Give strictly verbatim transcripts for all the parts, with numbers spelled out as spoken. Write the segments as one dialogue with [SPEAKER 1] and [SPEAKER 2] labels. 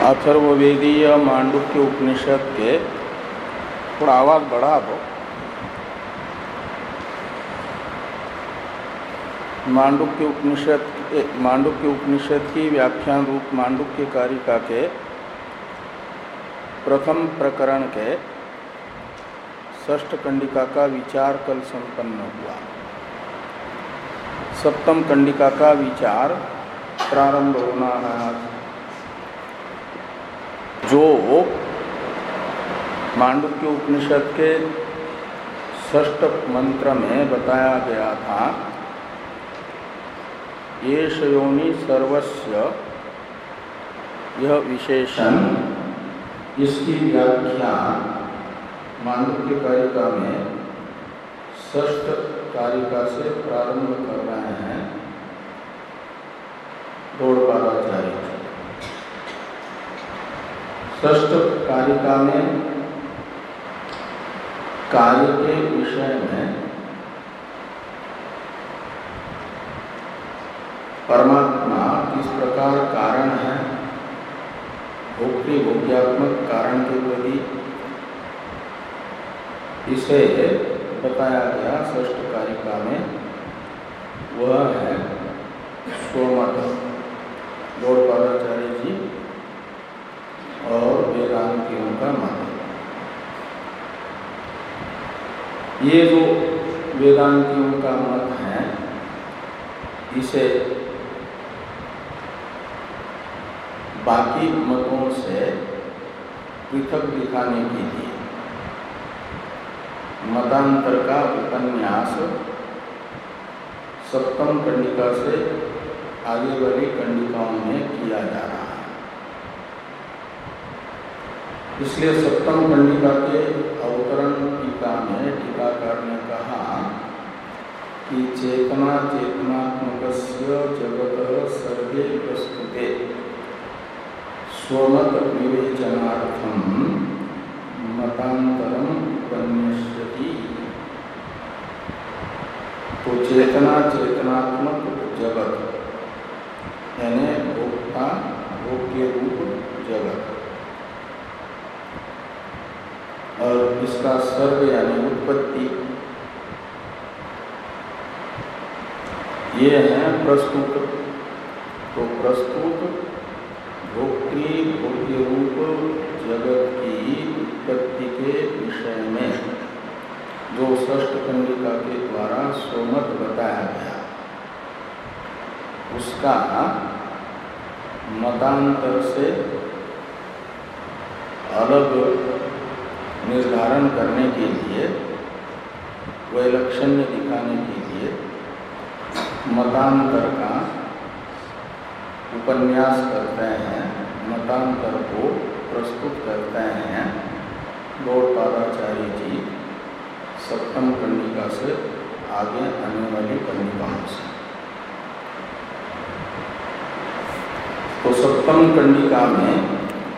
[SPEAKER 1] अथर्ववेदीय मांडुक्य उपनिषद के थोड़ा आवाज़ बढ़ा दो। मांडुक्य उपनिषद मांडुक्य उपनिषद की व्याख्यान रूप मांडुक्य कारिका के प्रथम प्रकरण के षष्ठ कंडिका का विचार कल संपन्न हुआ। सप्तम कंडिका का विचार प्रारंभ होना है। जो मांडुक्य उपनिषद के षष्ठ मंत्र में बताया गया था, येष योनि सर्वस्य यह विशेषण, इसकी व्याख्या मांडुक्य कारिका में षष्ठ कारिका से प्रारंभ कर रहे हैं गौड़पादाचार्य। षष्ठ कारिका में कार्य के विषय में परमात्मा किस प्रकार कारण है, भोक्तृ भोग्यात्मक कारण के प्रति, इसे बताया गया षष्ठ कारिका में। वह है स्वमत गौड़पादाचार्य जी और वेदांतियों का मत। ये जो वेदांतियों का मत है, इसे बाकी मतों से पृथक दिखाने के लिए मतांतर का उपन्यास सप्तम कंडिका से आगे वाली कंडिकाओं में किया जा रहा है। इसलिए सप्तम कंडिका के अवतरण टीका में टीकाकार ने कहा कि चेतना चेतनात्मकस्य जगतः सर्वे प्रस्तुते स्वमत विवेचनार्थम मतांतरम उपन्यस्यति। तो चेतना चेतनात्मक जगत यानी भोक्ता भोग्य रूप जगत, और इसका सर्व यानी उत्पत्ति, ये है प्रस्तुत। तो प्रस्तुत भोक्तृ भोग्य रूप जगत की उत्पत्ति के विषय में जो षष्ठ कंडिका के द्वारा स्वमत बताया गया, उसका मतांतर से अलग निर्धारण करने के लिए, वैलक्षण्य दिखाने के लिए मतांतर का उपन्यास करते हैं, मतांतर को प्रस्तुत करते हैं गौड़पादाचार्य जी सप्तम कंडिका से आगे आने वाली कंडिकाओं से। तो सप्तम कंडिका में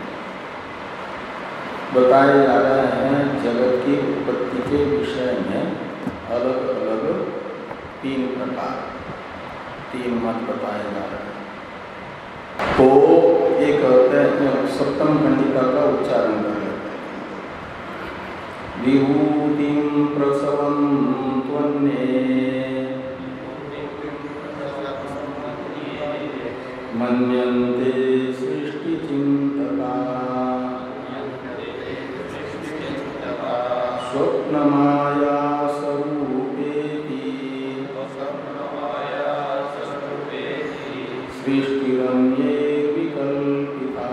[SPEAKER 1] बताए जा रहे हैं जगत की उत्पत्ति के विषय में अलग अलग तीन प्रकार, तीन मत बताए जा रहे हैं। तो एक कहते हैं, सप्तम कंडिका का उच्चारण कर लेते हैं। विभूतिं प्रसवं त्वन्ये मन्यन्ते सृष्टिचिन्तका स्वप्नमाया स्वरूपेति सृष्टिरन्ये विकल्पिता।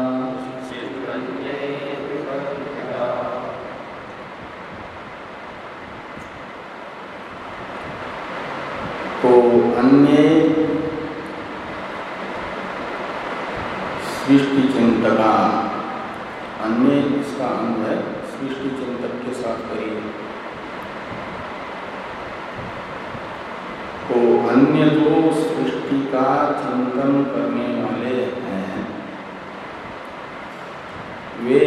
[SPEAKER 1] तो अन्य सृष्टि चिंतका, अन्य इसका अंग है, सृष्टि चिंतक के साथ करिए। तो अन्य जो सृष्टि का चिंतन करने वाले हैं, वे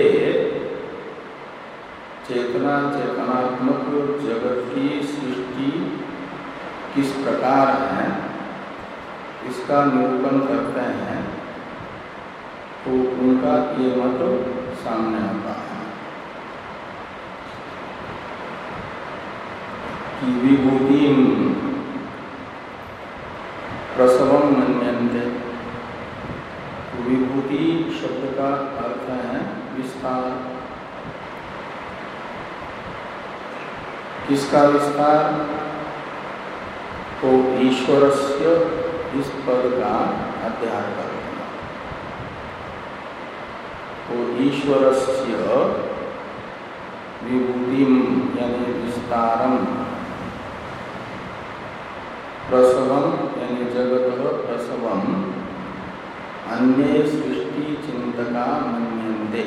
[SPEAKER 1] चेतना चेतनात्मक जगत की सृष्टि किस प्रकार है, इसका निरूपण करते हैं। तो उनका का ये मत सामने आता है कि विभूतिम प्रसवम मन्यन्ते। विभूति शब्द का अर्थ है विस्तार। किसका विस्तार? तो ईश्वरस्य इस पद का अध्ययन करना। तो ईश्वरस्य विभूतिम यानी विस्तारम, प्रसवम यानी जगत प्रसवम, अन्य सृष्टि चिंतका मन्यन्ते।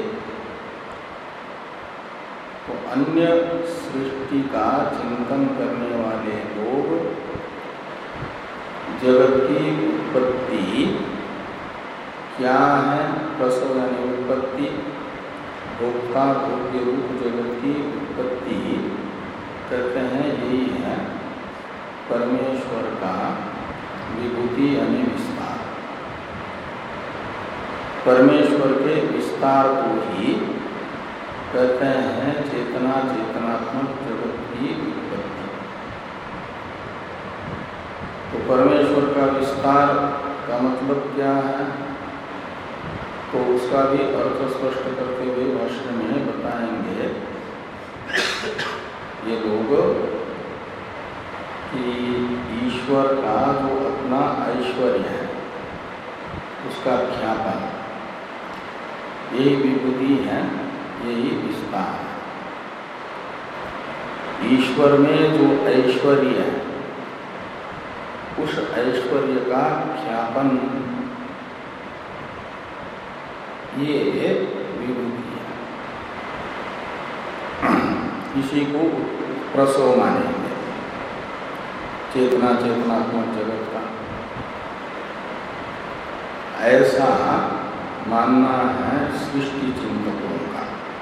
[SPEAKER 1] तो अन्य सृष्टि का चिंतन करने वाले लोग जगत की उत्पत्ति क्या है, प्रसव यानी उत्पत्ति, भोक्ता भोग्य रूप जगत की उत्पत्ति कहते हैं यही है परमेश्वर का विभूति यानी विस्तार। परमेश्वर के विस्तार को ही कहते हैं चेतना चेतनात्मक जगत की उत्पत्ति। तो परमेश्वर का विस्तार का मतलब क्या है? तो उसका भी अर्थ स्पष्ट करते हुए भाष्य में बताएंगे ये लोग कि ईश्वर का जो अपना ऐश्वर्य है उसका ख्यापन, यही विभूति है, यही विस्तार है। ईश्वर में जो ऐश्वर्य है उस ऐश्वर्य का ख्यापन ये विभूति है। इसी को प्रसव मानेंगे, चेतना चेतनात्मक जगत का। ऐसा मानना है सृष्टि चिंतकों का।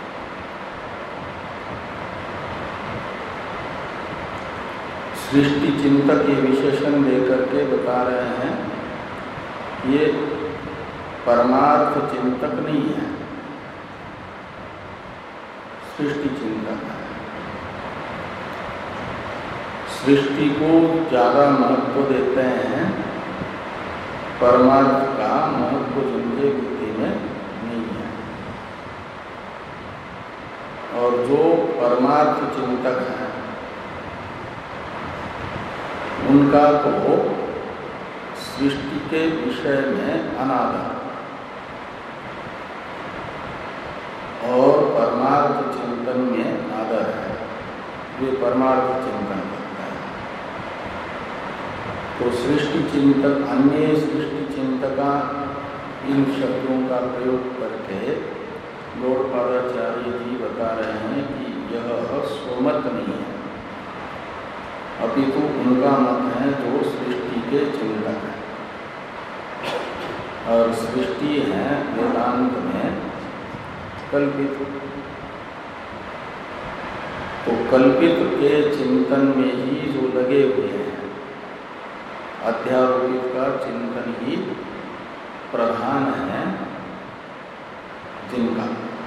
[SPEAKER 1] सृष्टि चिंतक ये विशेषण लेकर के बता रहे हैं ये परमार्थ चिंतक नहीं है, सृष्टि चिंतक है। सृष्टि को ज्यादा महत्व देते हैं, परमार्थ का महत्व जिनके बुद्धि में नहीं है। और जो परमार्थ चिंतक है उनका तो सृष्टि के विषय में अनादर और परमार्थ चिंतन में आदर है, वे परमार्थ चिंतन करता है। तो सृष्टि चिंतक, अन्य सृष्टि चिंतका, इन शब्दों का प्रयोग करके गौड़पादाचार्य जी बता रहे हैं कि यह स्वमत नहीं है, अपितु उनका मत है जो सृष्टि के चिंतक है। और सृष्टि है वेदांत में कल्पित। तो कल्पित के चिंतन में ही जो लगे हुए हैं, अध्यारोपित का चिंतन ही प्रधान है जिनका,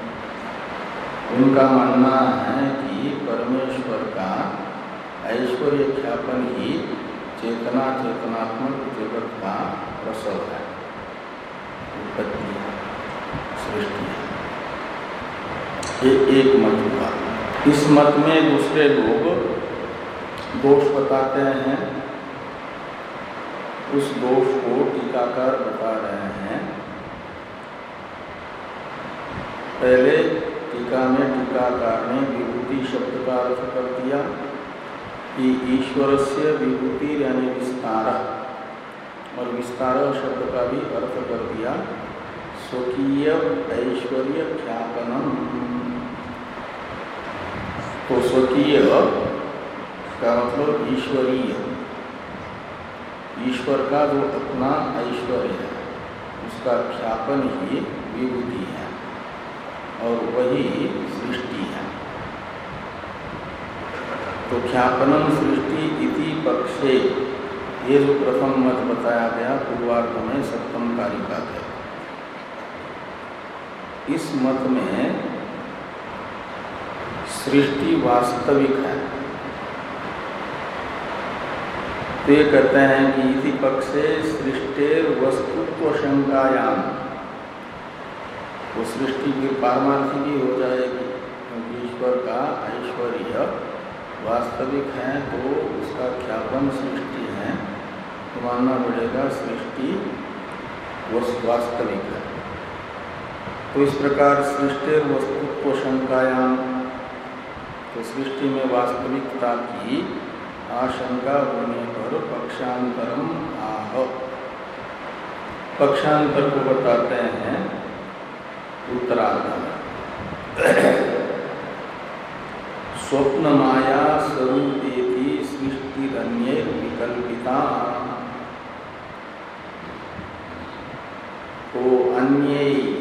[SPEAKER 1] उनका मानना है कि परमेश्वर का ऐश्वर्य ख्यापन ही चेतना चेतनात्मक जगत का प्रसव है, उत्पत्ति है, सृष्टि है। ये एक मत हुआ। इस मत में दूसरे लोग दोष बताते हैं, उस दोष को टीकाकार बता रहे हैं। पहले टीका में टीकाकार ने विभूति शब्द का अर्थ कर दिया कि ईश्वरस्य विभूति यानी विस्तार, और विस्तार शब्द का भी अर्थ कर दिया स्वकीय ऐश्वर्य ख्यापनम। तो स्वकीय का मतलब ईश्वरीय, ईश्वर का जो अपना ऐश्वर्य है उसका ख्यापन ही विभूति है और वही सृष्टि है। तो ख्यापनम सृष्टि इति पक्षे, ये जो प्रथम मत बताया गया पूर्वार्ध में सप्तम कारिका थे, इस मत में सृष्टि वास्तविक है। तो ये कहते हैं कि इति पक्षे सृष्टेर वस्तुत्व शंकायाम, वो सृष्टि फिर पारमार्थिक ही हो जाएगी, क्योंकि ईश्वर का ऐश्वर्य वास्तविक है तो उसका ख्यापन सृष्टि है, तो मानना पड़ेगा सृष्टि वास्तविक है। तो इस प्रकार सृष्टेर वस्तुत्व शंकायाम, तो सृष्टि में वास्तविकता की आशंका होने पर पक्षांतरम आह, पक्षांतर को बताते हैं उत्तरार्ध में। स्वप्न माया स्वरूपेति सृष्टिरन्ये विकल्पिता, तो अन्य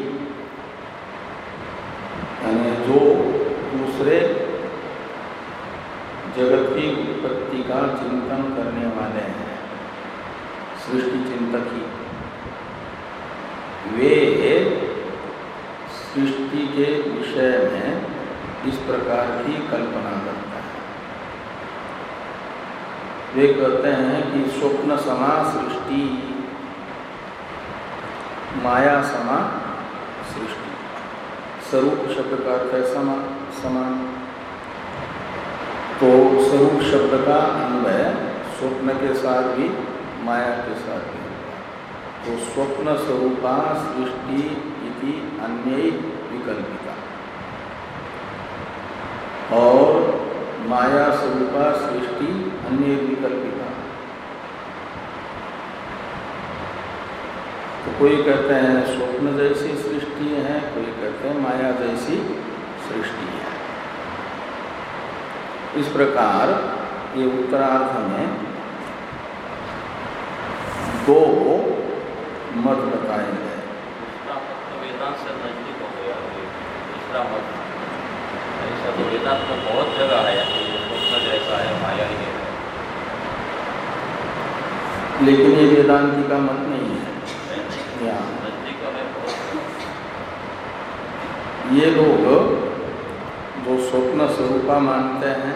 [SPEAKER 1] यानी जो दूसरे जगत की उत्पत्ति का चिंतन करने वाले हैं, सृष्टि चिंतक ही, वे सृष्टि के विषय में इस प्रकार की कल्पना करता है। वे कहते हैं कि स्वप्न समा सृष्टि, माया समा सृष्टि। स्वरूप शब्द का अर्थ है समा, समान। तो स्वरूप शब्द का अन्वय स्वप्न के साथ भी माया के साथ भी होगा। तो स्वप्न स्वरूपा सृष्टि इति अन्य विकल्पिता, और माया स्वरूपा सृष्टि अन्य विकल्पिता। तो कोई कहते हैं स्वप्न जैसी सृष्टि है, कोई कहते हैं माया जैसी सृष्टि है। इस प्रकार ये उत्तरार्ध में दो मत बताए गए।
[SPEAKER 2] वेदांत से नजदीक हो गया दूसरा मत। ऐसा तो वेदांत में बहुत जगह है कि स्वप्न जैसा है, माया ही है,
[SPEAKER 1] लेकिन ये वेदांति का मत नहीं है।
[SPEAKER 2] नजदीक हमें
[SPEAKER 1] ये लोग जो स्वप्न स्वरूपा मानते हैं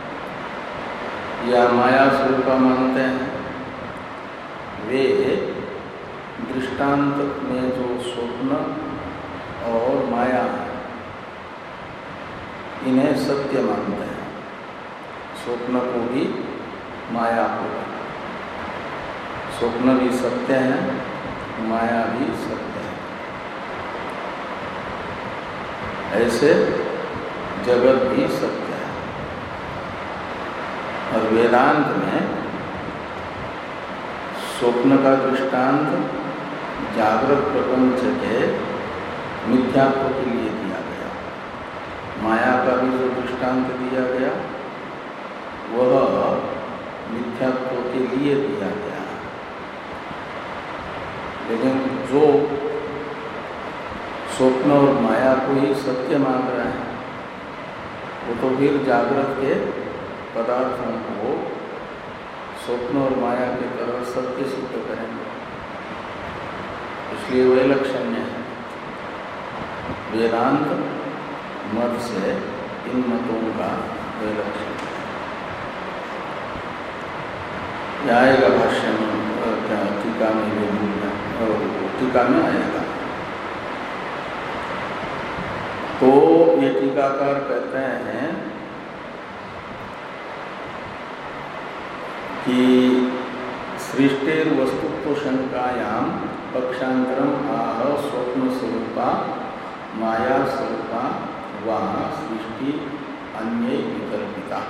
[SPEAKER 1] या माया स्वरूपा मानते हैं, वे दृष्टांत में जो स्वप्न और माया इन्हें सत्य मानते हैं। स्वप्न को भी माया को, स्वप्न भी सत्य है, माया भी सत्य है। ऐसे जगत भी सत्य है। और वेदांत में स्वप्न का दृष्टांत जागृत प्रपंच के मिथ्यात्व के लिए दिया गया, माया का भी जो दृष्टांत दिया गया वह मिथ्यात्व के लिए दिया गया। लेकिन जो स्वप्न और माया को ही सत्य मान रहे हैं, वो तो फिर जागृत के पदार्थों को स्वप्न और माया की तरह सत्य सिद्ध करेंगे। इसलिए वैलक्षण्य है। वेदांत मत से इन मतों का वैलक्षण्य आएगा। भाष्य में क्या टीका में भी और टीका में आएगा। तो ये टीकाकार कहते हैं कि सृष्टेर वस्तुत्व शंकायाम पक्षांतरम आह स्वप्न स्वरूपा माया स्वरूपा वा सृष्टि अन्य विकल्पिता।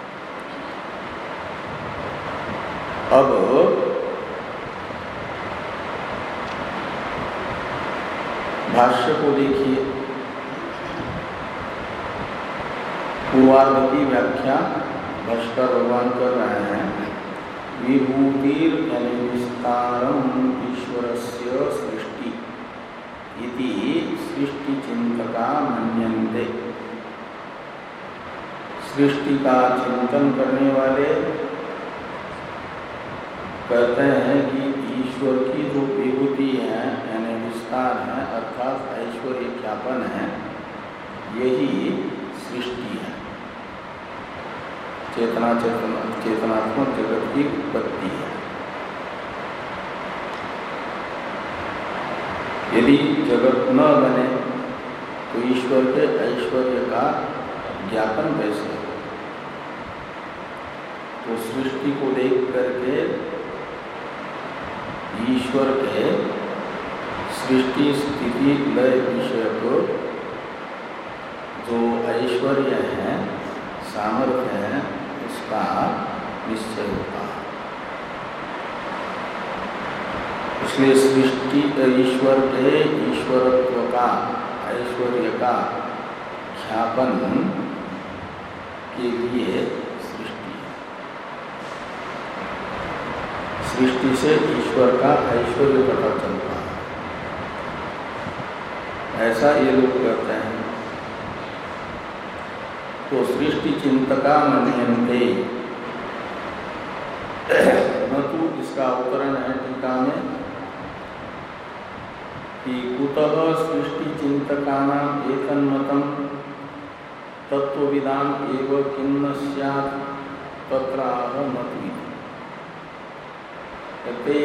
[SPEAKER 1] अब भाष्य को देखिए। पूर्वार्ध की व्याख्या भाष्कर भगवान कर रहे हैं। विभूतिर यानी विस्तारम ईश्वरस्य सृष्टि इति सृष्टि चिंतका मन्यन्ते। सृष्टि का चिंतन करने वाले कहते हैं कि ईश्वर की जो विभूति है यानी विस्तार अधिष्ठान है अर्थात ऐश्वर्य ख्यापन है, यही सृष्टि है, चेतना चेतना चेतनात्मक जगत की उत्पत्ति है। यदि जगत न बने तो ईश्वर के ऐश्वर्य का ज्ञापन कैसे हो? तो सृष्टि को देख करके ईश्वर के सृष्टि स्थिति लय विषयक जो ऐश्वर्य है, सामर्थ्य है, उसका निश्चय होता है। इसलिए सृष्टि ईश्वर के ईश्वरत्व का, ऐश्वर्य का ख्यापन के लिए सृष्टि है। सृष्टि से ईश्वर का ऐश्वर्य पता चलता है, ऐसा ये लोग कहते हैं। तो सृष्टि चिंतका मन्यन्ते, न तो इसका अवतरण है टीका में कि कुतः सृष्टि चिंतकानां एतन्मतं तत्वविदाम एव किन्न स्यात् तत्र आह मत्विति। कहते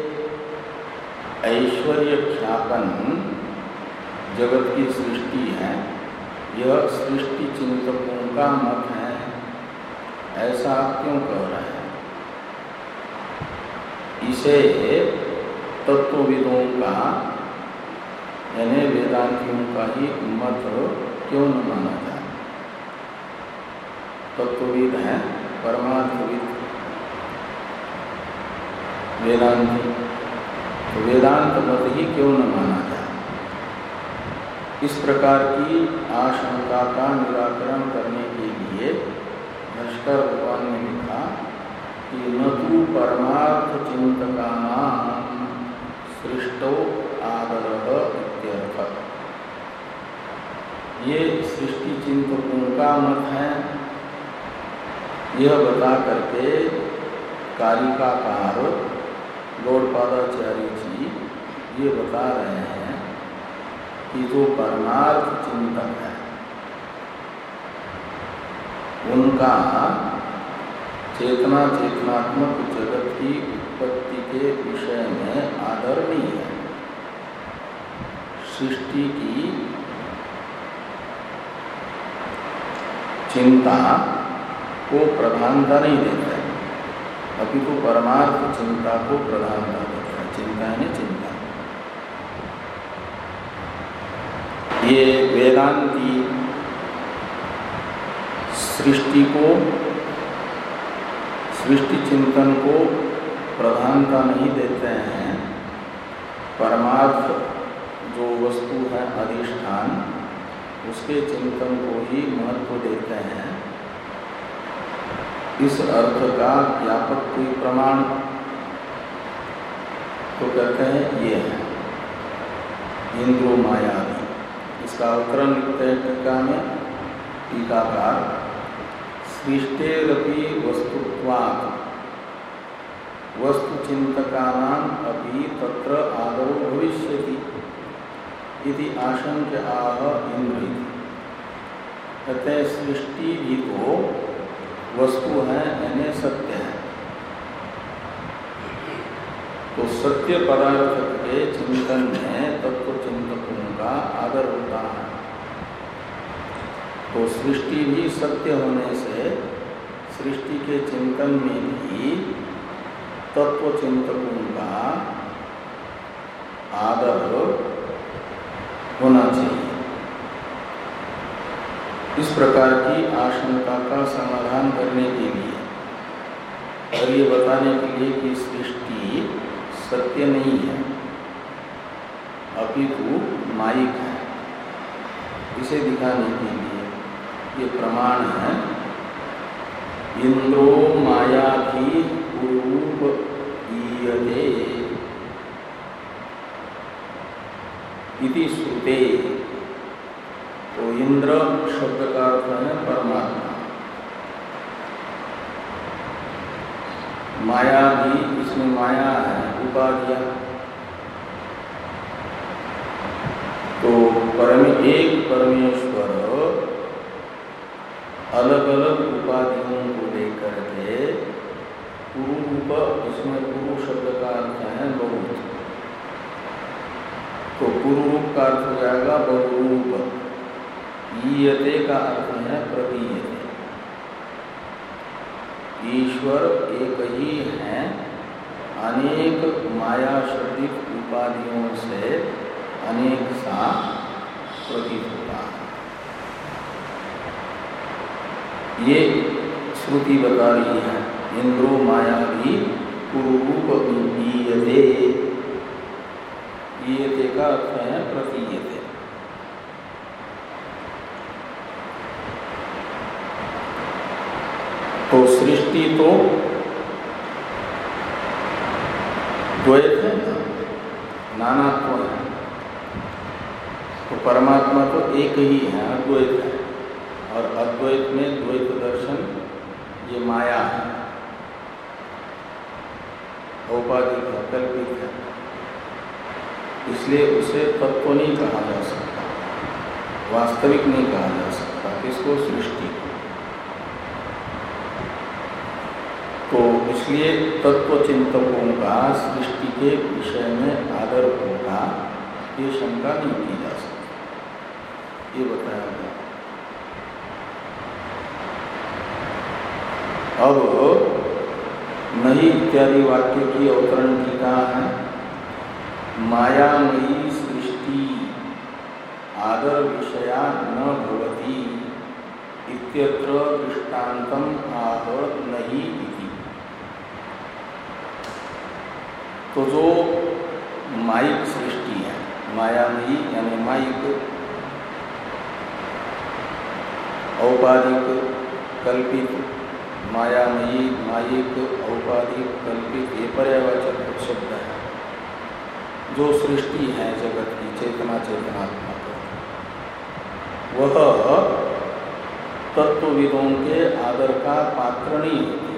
[SPEAKER 1] ऐश्वर्य ख्यापन जगत की सृष्टि है, यह सृष्टि चिंतकों का मत है, ऐसा आप क्यों कह रहे हैं? इसे तत्वविदों का यानी वेदांतियों का ही मत क्यों न माना जाए? तत्वविद है, परमार्थविद वेदांति, तो वेदांत मत ही क्यों न माना जाए? इस प्रकार की आशंका का निराकरण करने के लिए भास्कर भगवान ने लिखा कि न तो परमार्थ चिंतकानां सृष्टो आदरः इत्यर्थ। ये सृष्टि चिंतकों का मत है, यह बता करके कारिकाकार गौड़पादाचार्य जी ये बता रहे हैं कि जो परमार्थ चिंतक है उनका चेतना चेतनात्मक जगत की उत्पत्ति के विषय में आदर नहीं है, सृष्टि की चिंता को प्रधानता नहीं देता है, अभी तो परमार्थ चिंता को प्रधानता देता है। चिंता है चिंता। ये वेदांती सृष्टि को, सृष्टि चिंतन को प्रधानता नहीं देते हैं, परमार्थ जो वस्तु है अधिष्ठान उसके चिंतन को ही महत्व देते हैं। इस अर्थ का व्यापक कोई प्रमाण तो कहते हैं ये है इंद्रो मायावी। इसका अवतरण लिखते हैं टीका में टीकाकार, सृष्टेरपि वस्तुत्वात् वस्तुचिंतकानां अपि तत्र आदौ भविष्यति इति आशंक्य आह इंद्र। कहते हैं सृष्टि भी तो वस्तु है यानी सत्य है, तो सत्य पदार्थ के चिंतन में तत्व चिंतकों का आदर होता है। तो सृष्टि भी सत्य होने से सृष्टि के चिंतन में भी तत्व चिंतकों का आदर होना चाहिए। इस प्रकार की आशंका का समाधान करने के लिए और ये बताने के लिए कि सृष्टि सत्य नहीं है अपितु मायिक है, इसे दिखाने के लिए ये प्रमाण है इंद्रो माया की रूप ईयते इति श्रुते। तो इंद्र शब्द का अर्थ है परमात्मा, माया भी इसमें माया है उपाधियां, परम एक परमेश्वर अलग अलग उपाधियों को लेकर के पुरु रूप, इसमें पुरु शब्द का अर्थ है बहुत, तो पुरु रूप का अर्थ हो जाएगा बहुरूप। ईयते का अर्थ है प्रतीयते। ईश्वर एक ही है, अनेक माया शब्दित उपाधियों से अनेक सा प्रतीत होता है। ये श्रुति बता रही है, इंद्रो माया भी पुरुरूप ईयते। ईयते का अर्थ है प्रतीयते। तो सृष्टि तो द्वैत है, नानात्व है, तो परमात्मा तो एक ही है, अद्वैत है। और अद्वैत में द्वैत दर्शन ये माया है, औपाधिक है, कल्पित है, इसलिए उसे तत्व नहीं कहा जा सकता, वास्तविक नहीं कहा जा सकता, किसको? सृष्टि। तो इसलिए तत्व चिंतकों का सृष्टि के विषय में आदर होगा, ये शंका नहीं की जा सकती, ये बताया गया। अब नहीं इत्यादि वाक्य की अवतरण टीका है। मायामयी सृष्टि आदर विषया न भवति इत्यत्र दृष्टान्तम आह नहीं इति। तो जो मायिक सृष्टि है, मायामयी यानी मायिक, औपाधिक, कल्पित, मायामयी, मायिक, औपाधिक, कल्पित, ये पर्यायवाचक शब्द है। जो सृष्टि है जगत की, चेतना चेतनात्मक, वह तत्वविदों के आदर का पात्र नहीं होती।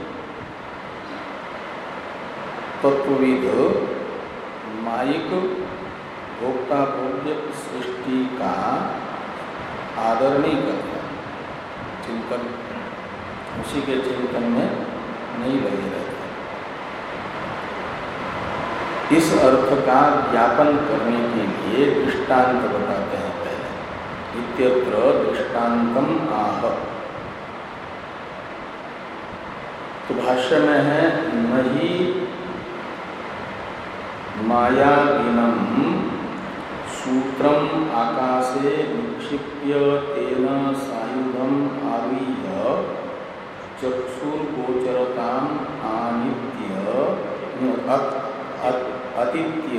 [SPEAKER 1] तत्वविद मायिक भोक्ता भोग्य सृष्टि का आदर नहीं करता, चिंतन उसी के चिंतन में नहीं लगे रहते। इस अर्थ का ज्ञापन करने के लिए दृष्टांत बताते हैं पहले। इत्यत्र दृष्टान्तम आह। तो भाष्य में है नहि मायाविनम सूत्रम आकाशे निक्षिप्य तेन सायुधम आवीय चक्षुर्गोचरताम आनित्य अतिथ्य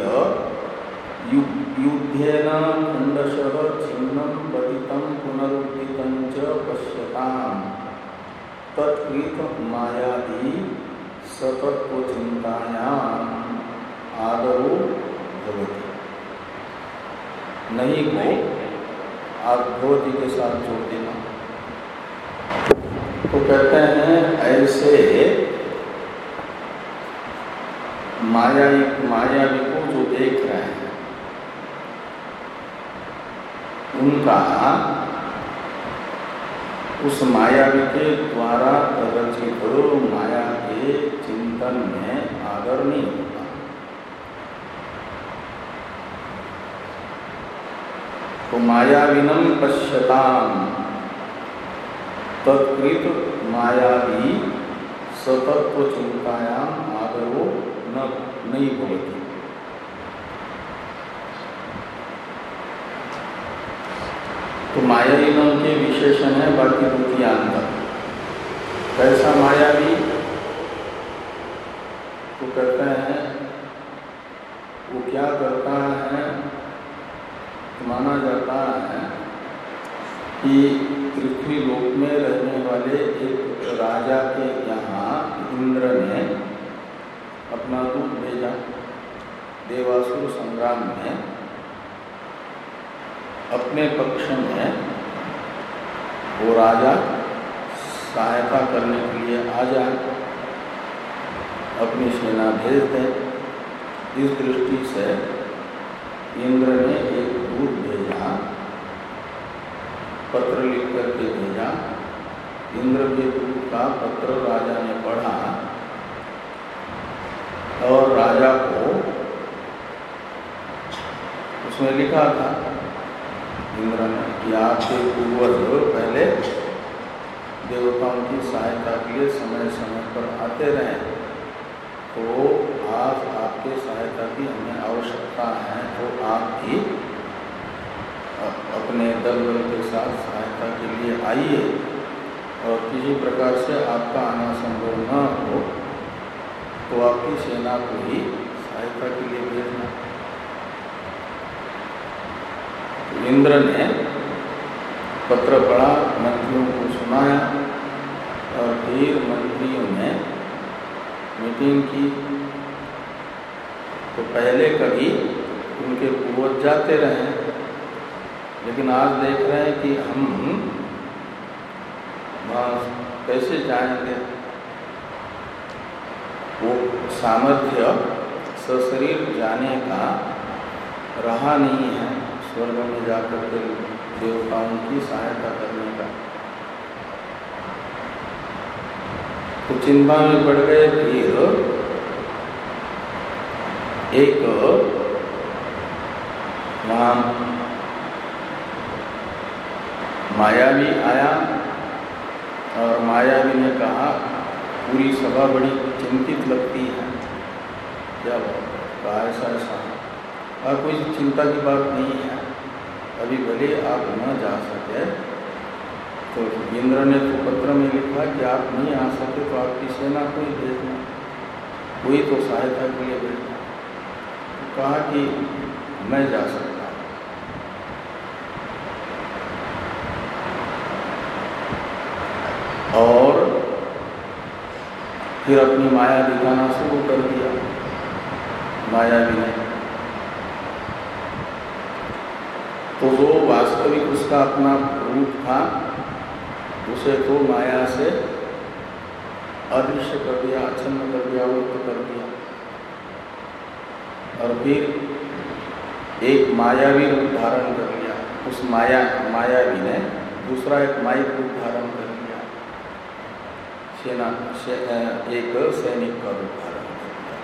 [SPEAKER 1] युद्धेन खंडशः छिन्नं पतितं पुनरुत्थितं च पश्यताम् तत्कृत मायादि सतत्वचिन्तायाम् आदरो भवति। नहीं को आप भवति के साथ जोड़ देना। तो कहते हैं ऐसे माया मायावी को जो देख रहे हैं उनका उस मायावी के द्वारा रचित माया के चिंतन में आदर नहीं होता। तो मायाविनम पश्यताम तत्कृत मायावी सतत्व चिंतायाम आदरो न नहीं भवति। तो मायाविनम के विशेषण है बाकी द्वितीयांत। कैसा मायावी? तो कहते हैं वो क्या करता है, माना जाता है कि पृथ्वी लोक में रहने वाले एक राजा के यहाँ इंद्र ने अपना दूत भेजा। देवासुर संग्राम में अपने पक्ष में वो राजा सहायता करने के लिए आ जाए, अपनी सेना भेज दे। इस दृष्टि से इंद्र ने एक दूत भेजा पत्र लिख करके भेजा। इंद्र के दूत का पत्र राजा ने पढ़ा और राजा को उसमें लिखा था इंद्र ने कि आपके पूर्वज पहले देवताओं की सहायता के लिए समय समय पर आते रहे, तो आज आपके सहायता की हमें आवश्यकता है, तो आप भी अपने दल बल के साथ सहायता के लिए आइए और किसी प्रकार से आपका आना संभव न हो तो आपकी सेना को ही सहायता के लिए भेजना। तो इंद्र ने पत्र पढ़ा, मंत्रियों को सुनाया और फिर मंत्रियों ने मीटिंग की। तो पहले कभी उनके पूर्वज जाते रहे, लेकिन आज देख रहे हैं कि हम वहाँ कैसे जाएंगे। वो सामर्थ्य सशरीर जाने का रहा नहीं है, स्वर्ग में जाकर के देवताओं की सहायता करने का। तो चिंता में पड़ गए। फिर एक वहाँ मायावी आया और मायावी ने कहा, पूरी सभा बड़ी चिंतित लगती है। क्या बात कहा, ऐसा ऐसा और कोई चिंता की बात नहीं है, अभी भले आप न जा सके। तो इंद्र ने तो पत्र में लिखा कि आप नहीं आ सके तो आपकी सेना को ही भेजना, कोई तो सहायता के लिए भेजना। तो कहा कि मैं जा सकता। और फिर अपनी माया दिखाना शुरू कर दिया मायावी ने। तो जो वास्तविक उसका अपना रूप था उसे तो माया से अदृश्य कर दिया, अछन्न कर दिया, उल्ट कर दिया। और फिर एक मायावी रूप धारण कर लिया। उस माया मायावी ने दूसरा एक माइक रूप धारण कर लिया, सेना से, एक सैनिक का रूप धारण कर लिया।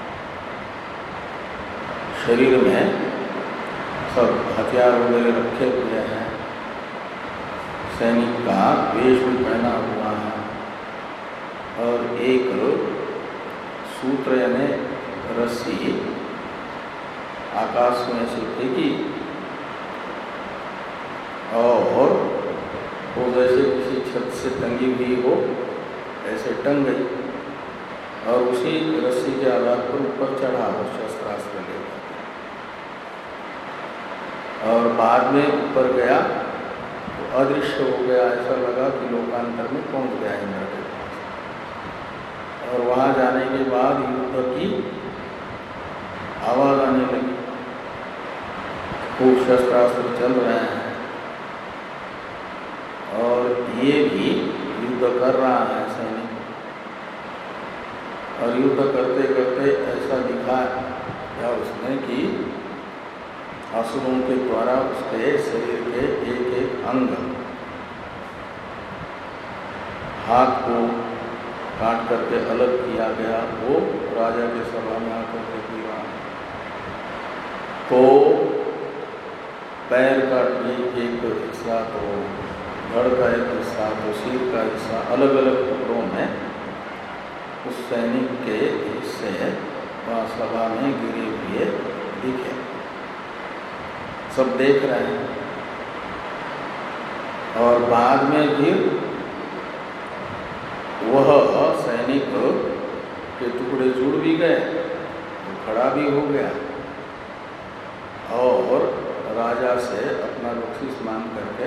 [SPEAKER 1] शरीर में सब हथियार वगैरह रखे हुए हैं, सैनिक का वेश भी पहना हुआ है और एक सूत्र यानी रस्सी आकाश में से फेंकी और वो जैसे किसी छत से टंगी हुई हो ऐसे टंग गई और उसी रस्सी के आधार पर ऊपर चढ़ा वो शस्त्रास्त्र लेकर। और बाद में ऊपर गया तो अदृश्य हो गया, ऐसा लगा कि लोकांतर में पहुंच गया इंद्र के पास। और वहाँ जाने के बाद युद्ध की आवाज आने लगी, खूब शस्त्रास्त्र चल रहे हैं और ये भी युद्ध कर रहा है सैनिक। और युद्ध करते करते ऐसा दिखा क्या उसने कि असुरों के द्वारा उसके शरीर के एक एक अंग, हाथ को काट करके अलग किया गया, वो राजा के सभा में आकर के दिया। तो पैर का एक एक हिस्सा, तो धड़ का एक हिस्सा, तो सिर का हिस्सा, अलग अलग टुकड़ों में उस सैनिक के हिस्से वहाँ सभा में गिरे हुए दिखे। सब देख रहे हैं। और बाद में फिर वह सैनिक के टुकड़े जुड़ भी गए, वो खड़ा भी हो गया और राजा से अपना बख्शीश मांग करके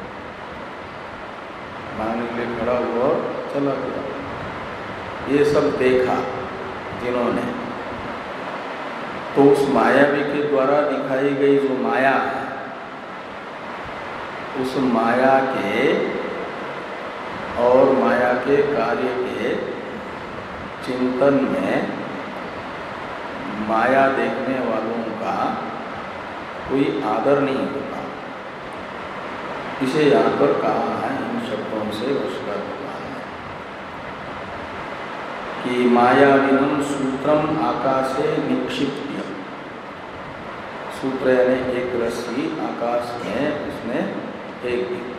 [SPEAKER 1] मांगने के लिए खड़ा हुआ और चला गया। ये सब देखा जिन्होंने, तो उस मायावी के द्वारा दिखाई गई जो माया है, उस माया के और माया के कार्य के चिंतन में माया देखने वालों का कोई आदर नहीं होता। इसे यहाँ पर कहा है इन शब्दों से उसका विधान है कि मायाविनम सूत्रम आकाशे निक्षिप्य, सूत्र यानी एक रस्सी आकाश में उसने फेंक दी,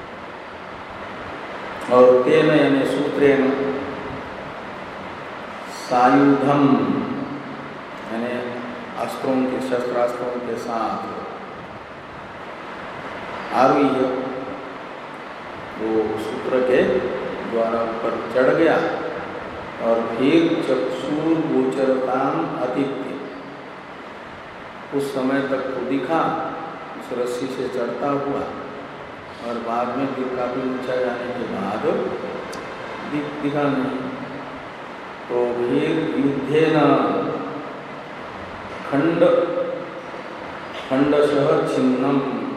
[SPEAKER 1] और तेन यानी सूत्रेण सायुधम यानी अस्त्रों के शस्त्रास्त्रों के साथ आरुह्य, वो सूत्र के द्वारा ऊपर चढ़ गया और फिर चक्षुर गोचरताम अतिथ्य, उस समय तक तो दिखा उस रस्सी से चढ़ता हुआ, और बाद में फिर काफी ऊंचा जाने के बाद दिखा नहीं। तो फिर युद्धेन खंड खंडशः छिन्नम,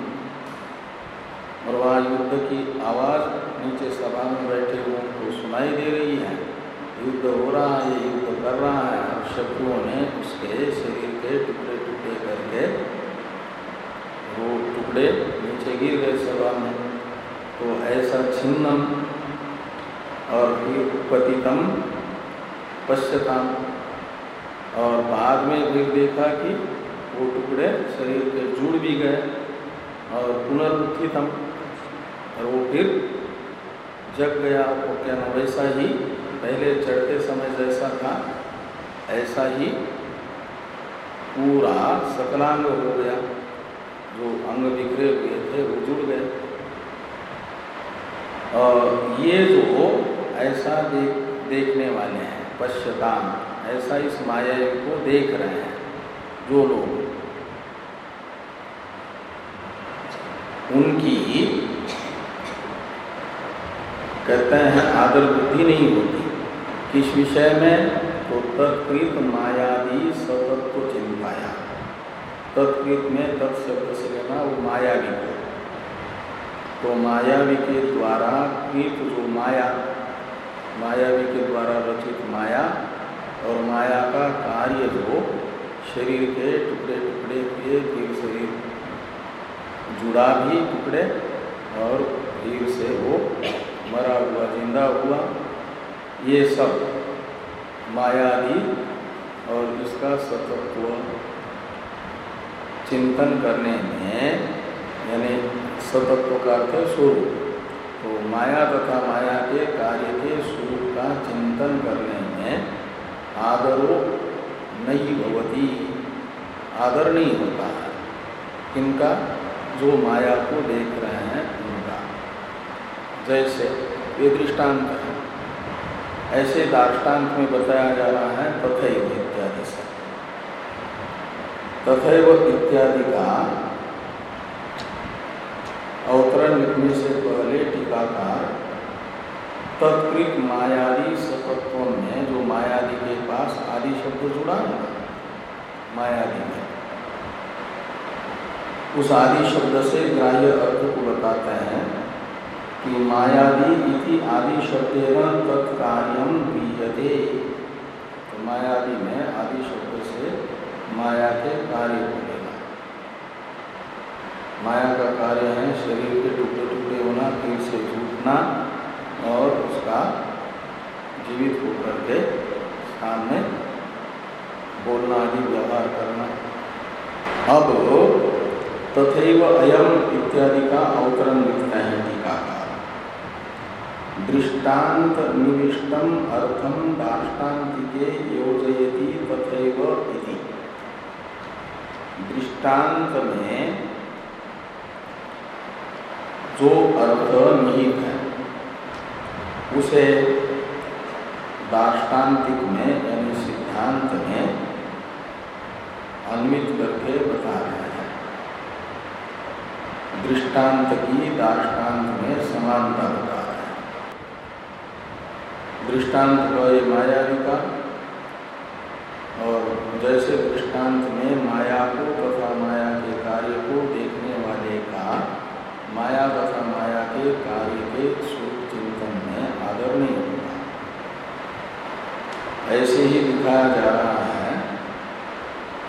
[SPEAKER 1] और वहाँ युद्ध की आवाज़ नीचे सभा में बैठे लोगों को सुनाई दे रही है, युद्ध हो रहा है, युद्ध कर रहा है, और शत्रुओं ने उसके शरीर के टुकड़े टुकड़े करके वो टुकड़े नीचे गिर गए सभा में। तो ऐसा छिन्नम और फिर पतितम पश्यताम, और बाद में फिर देखा कि वो टुकड़े शरीर के जुड़ भी गए, और पुनरुत्थितम, और वो फिर जग गया। वो क्या ना वैसा ही पहले चढ़ते समय जैसा था ऐसा ही पूरा सकलांग हो गया, जो अंग बिखरे हुए थे वो जुड़ गए। और ये जो ऐसा देख देखने वाले हैं, पश्यताम, ऐसा इस माया को देख रहे हैं जो लोग, उनकी कहते हैं आदर बुद्धि नहीं होती किस विषय में, तो तत्कृत मायादी सतत्व चिंताया। तत्कृत में तत्शब्द से लेना वो मायावी को, तो मायावी के द्वारा कृत जो माया, मायावी के द्वारा रचित माया, और माया का कार्य जो शरीर के टुकड़े टुकड़े किए, फिर शरीर जुड़ा भी टुकड़े, और फिर से वो मरा हुआ जिंदा हुआ, ये सब मायादी और इसका सतत्व चिंतन करने में, यानी सतत्व का अर्थ स्वरूप, तो माया तथा माया के कार्य के स्वरूप का चिंतन करने में आदरो नहीं भवती, आदर नहीं होता है किनका, जो माया को देख रहे हैं उनका। जैसे ये दृष्टांत है, ऐसे दार्ष्टान्त में बताया जा रहा है तथैव इत्यादि से। तथैव इत्यादि का अवतरण लिखने से पहले टीकाकार तत्कृत मायादी सतत्व में जो मायादि के पास आदि शब्द जुड़ा है मायादि में, उस आदि शब्द से ग्राह्य अर्थ को बताते हैं कि मायादि इति आदि शब्देन तत्कार्यम गृह्यते। तो मायादि में आदि शब्द से माया के कार्य को लेना। माया का कार्य है शरीर के टुकड़े टुकड़े होना, फिर से टूटना, और उसका जीवित होकर के सामने बोलना आदि व्यवहार करना। अब तथैव अयम इत्यादि का अवतरण लिखते हैं टीकाकार। दृष्टांत निविष्टम अर्थम दार्ष्टान्तिके योजयति तथैव इति। दृष्टांत में जो अर्थ निहित है उसे दार्ष्टान्तिक में यानी सिद्धांत में अन्वित करके बता रहे हैं। दृष्टांत की दार्ष्टान्त में समानता बता रहे हैं। दृष्टांत का ये मायावी का, और जैसे दृष्टांत में माया को तथा माया के कार्य को देखने वाले का माया तथा माया के कार्य के स्वरूप चिंतन में आदर नहीं होता, ऐसे ही दिखाया जा रहा है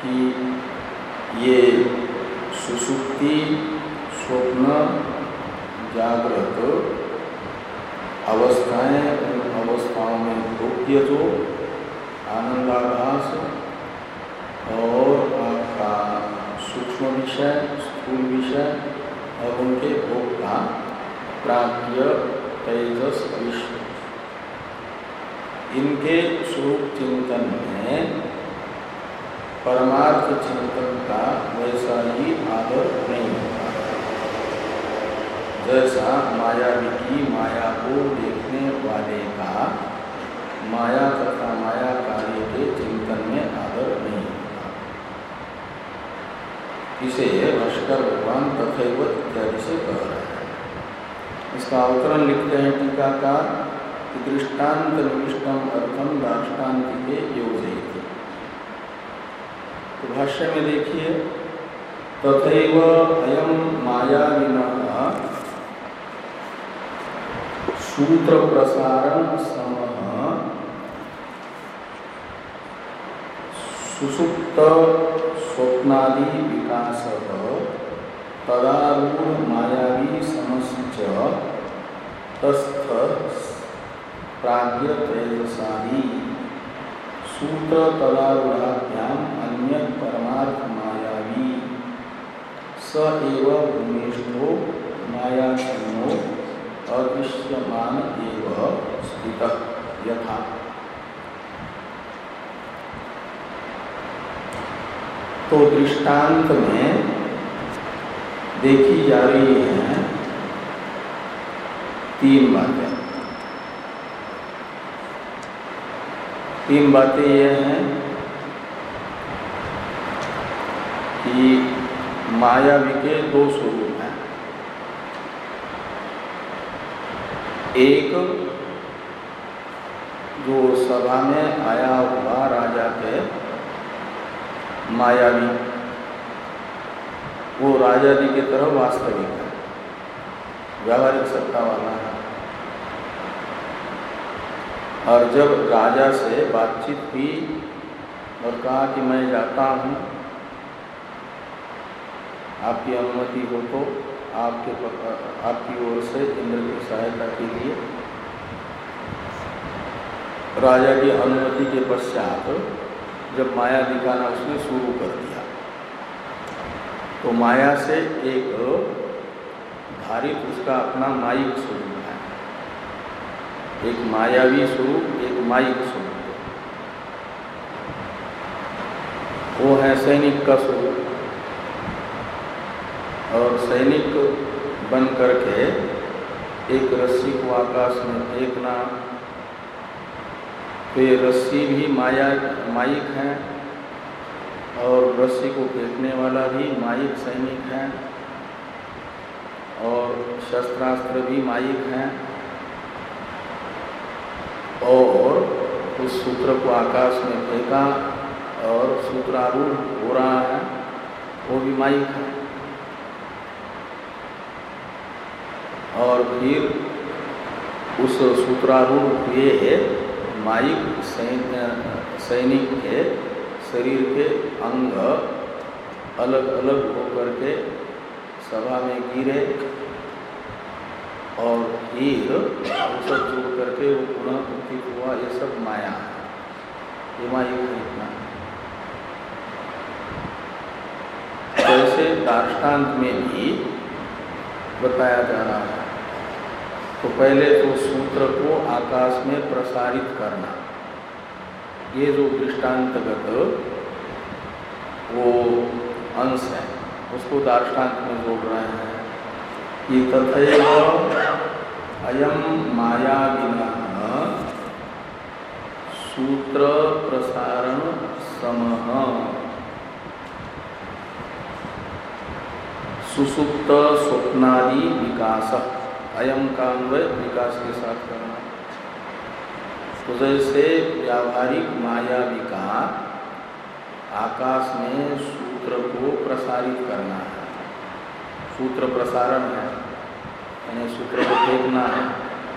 [SPEAKER 1] कि ये सुषुप्ति, स्वप्न जागृत अवस्थाएं, उन अवस्थाओं में भोग्य जो आनंदाभास और आपका सूक्ष्म विषय, स्थूल विषय और उनके भोक्ता प्राज्ञ, तेजस, विश्व, इनके स्वरूप चिंतन में परमार्थ चिंतन का वैसा ही आदर नहीं होता जैसा मायावी की माया को देखने वाले का माया तथा माया कार्य के चिंतन में आदर नहीं होता। इसे भाष्कर भगवान तथैव इत्यादि से कह रहे हैं। इसका अवतरण लिखते हैं टीकाकार कि दृष्टांत निविष्टम अर्थम दार्ष्टान्तिके योजयति। तो भाष्य में देखिए, तथैव अयम मायाविनः सूत्र प्रसारण समः सुसुप्त स्वप्नादि विकासः तदारूढ़ मायावी समश्च तस्थ प्राज्ञ तेजसादि सूत्र तदारूढ़ाभ्याम अन्य परमार्थ मायावी स एव भूमिष्ठो मायाच्छन्नो अदृश्यमान एव स्थितः यथा। तो दृष्टांत में देखी जा रही हैं तीन बातें। तीन बातें यह हैं कि मायावी के दो स्वरूप हैं। एक जो सभा में आया हुआ राजा के मायावी, वो राजा जी की तरह वास्तविक है, व्यावहारिक सत्ता वाला है। और जब राजा से बातचीत हुई और कहा कि मैं जाता हूँ, आपकी अनुमति हो तो आपके आपकी ओर से इंद्र की सहायता के लिए, राजा की अनुमति के पश्चात जब माया दिखाना उसने शुरू कर दिया, तो माया से एक धारित उसका अपना माइक स्वरूप है, एक मायावी स्वरूप, एक माइक स्वरूप। वो है सैनिक का स्वरूप, और सैनिक बन करके एक रस्सी को आकाश में फेंकना, तो ये रस्सी भी माया माइक है और रस्सी को फेंकने वाला भी माइक सैनिक है, और शस्त्रास्त्र भी माइक हैं, और उस सूत्र को आकाश में फेंका और सूत्रारूढ़ हो रहा है, वो भी माइक है। और फिर उस सूत्रारूढ़ हुए माइक सैनिक के शरीर के अंग अलग अलग होकर के सभा में गिरे, और फिर सब जोड़ करके वो पुनः उत्थित हुआ। ये सब माया है, ये माइक है इतना। जैसे दार्ष्टान्त में भी बताया जा रहा है, तो पहले तो सूत्र को आकाश में प्रसारित करना, ये जो दृष्टांतगत वो अंश है, उसको दार्ष्टान्त में जोड़ रहे हैं कि तथैव अयम मायाविनः सूत्र प्रसारण समः सुसुप्त स्वप्नादि विकास। अयम का अन्वय विकास के साथ करना। तो जैसे व्यावहारिक मायावी का आकाश में सूत्र को प्रसारित करना है, सूत्र प्रसारण है, यानी सूत्र को फेंकना है,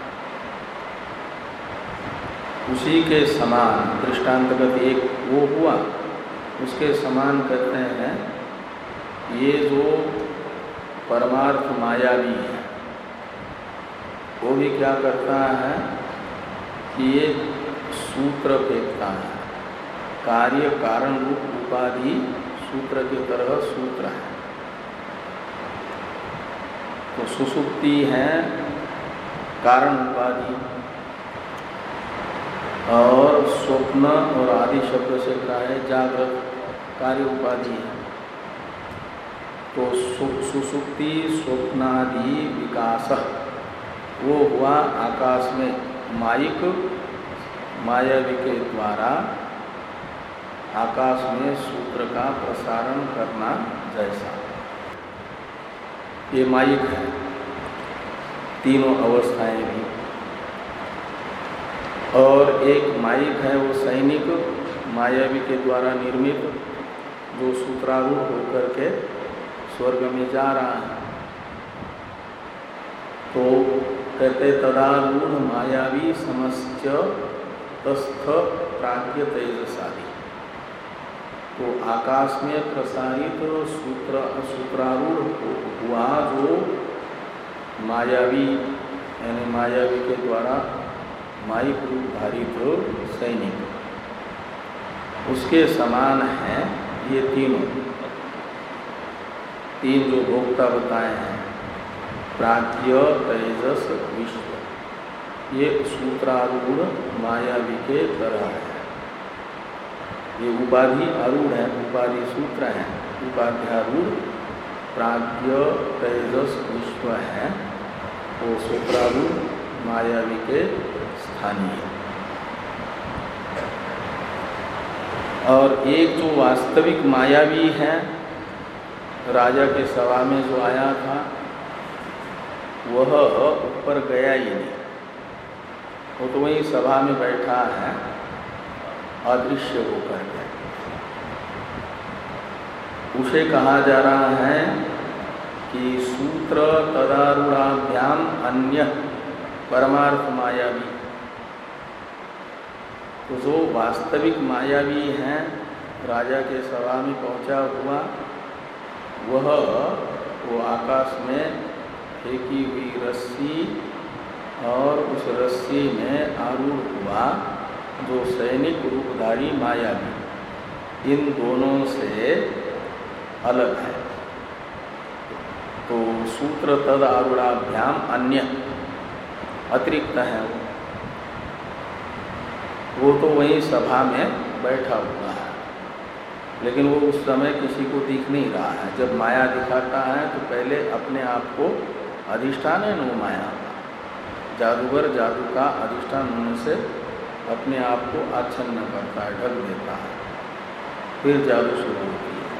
[SPEAKER 1] उसी के समान दृष्टांतगत एक वो हुआ, उसके समान कहते हैं ये जो परमार्थ मायावी है, वो भी क्या करता है कि ये सूत्र फेंकता है। कार्य कारण रूप उपाधि सूत्र की तरह सूत्र है। तो सुषुप्ति है कारण उपाधि, और स्वप्न और आदि शब्द से क्या है जागृत कार्य उपाधि है। तो सुषुप्ति स्वप्नादि विकास वो हुआ आकाश में माइक मायावी के द्वारा आकाश में सूत्र का प्रसारण करना जैसा। ये माइक है, तीनों अवस्थाएं भी। और एक माइक है वो सैनिक मायावी के द्वारा निर्मित, जो सूत्रारूढ़ होकर के स्वर्ग में जा रहा है। तो कहते तदारूढ़ मायावी समस्त तस्थ प्राज्ञ तेजसादि। तो आकाश में प्रसारित सूत्र सूत्रारूढ़ हुआ जो मायावी, यानी मायावी के द्वारा माइक रूप धारित सैनिक, उसके समान है ये तीनों तीन जो भोक्ता बताए हैं, प्राज्ञ तेजस विश्व, ये सूत्रारूढ़ मायावी के तरह है। ये उपाधि आरूढ़ है, उपाधि सूत्र है, उपाध्यारूढ़ प्राज्ञ तेजस विश्व है, वो सूत्रारूढ़ मायावी के स्थानीय। और एक जो वास्तविक मायावी है, राजा के सभा में जो आया था, वह ऊपर गया ही नहीं, वो तो वही सभा में बैठा है अदृश्य होकर के। उसे कहा जा रहा है कि सूत्र तदारूढ़ाभ्याम अन्य परमार्थ मायावी। तो जो वास्तविक मायावी हैं, राजा के सभा में पहुंचा हुआ, वह वो आकाश में फेंकी हुई रस्सी और उस रस्सी में आरूढ़ हुआ जो सैनिक रूपधारी मायावी, इन दोनों से अलग है। तो सूत्र तद आरूढ़ाभ्याम अन्य अतिरिक्त है। वो वो तो वही सभा में बैठा हुआ है, लेकिन वो उस समय किसी को दिख नहीं रहा है। जब माया दिखाता है तो पहले अपने आप को अधिष्ठान है न माया, जादूगर जादू का अधिष्ठान होने से अपने आप को आच्छन्न करता है, ढक देता है, फिर जादू शुरू होती है।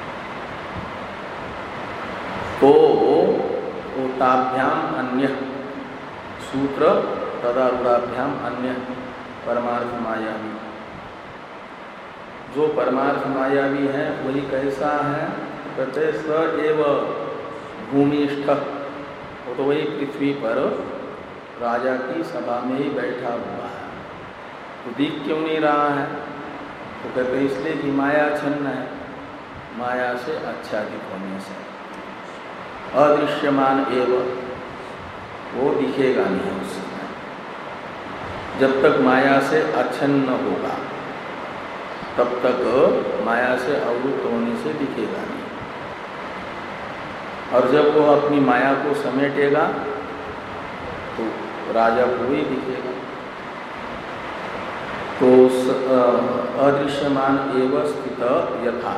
[SPEAKER 1] तो वो ताभ्याम अन्य सूत्र तदारूढ़ाभ्याम अन्य परमार्थ मायावी। जो परमार्थ मायावी है वही कैसा है, कहते स एव भूमिष्ठ, वो तो वही पृथ्वी पर राजा की सभा में ही बैठा हुआ है। तो दिख क्यों नहीं रहा है, तो कहते इसलिए कि माया छन्न है, माया से आच्छादित होने से। अदृश्यमान एव, वो दिखेगा नहीं उस समय, जब तक माया से अच्छन्न होगा तब तक माया से अवरुद्ध होने से दिखेगा नहीं। और जब वो अपनी माया को समेटेगा तो राजा को ही दिखेगा। तो अदृश्यमान एव स्थित यथा,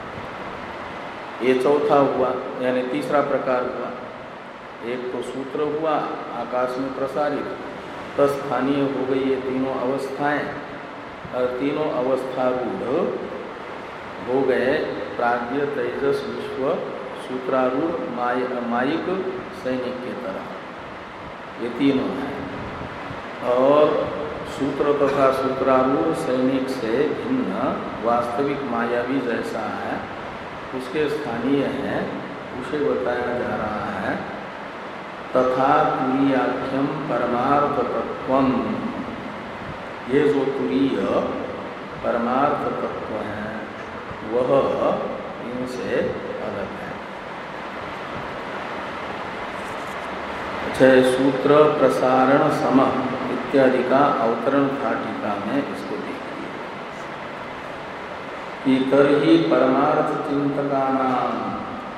[SPEAKER 1] ये चौथा हुआ, यानी तीसरा प्रकार हुआ। एक तो सूत्र हुआ आकाश में प्रसारित, तत्स्थानीय हो गई ये तीनों अवस्थाएं, और तीनों अवस्थारूढ़ हो गए प्राज्ञ तेजस विश्व सूत्रारूढ़ माय माइक सैनिक के तरह, ये तीनों हैं। और सूत्र तथा सूत्रारूढ़ सैनिक से भिन्न वास्तविक मायावी जैसा है, उसके स्थानीय हैं, उसे बताया जा रहा है। तथा तुरीयाख्यम परमार्थ तत्वम, ये जो तुरीय परमार्थ तत्व है वह इनसे अलग है। छह सूत्र प्रसारण सम इत्यादि का अवतरण टीका में इसको देखिए कि तरहि परमार्थ चिंतका नाम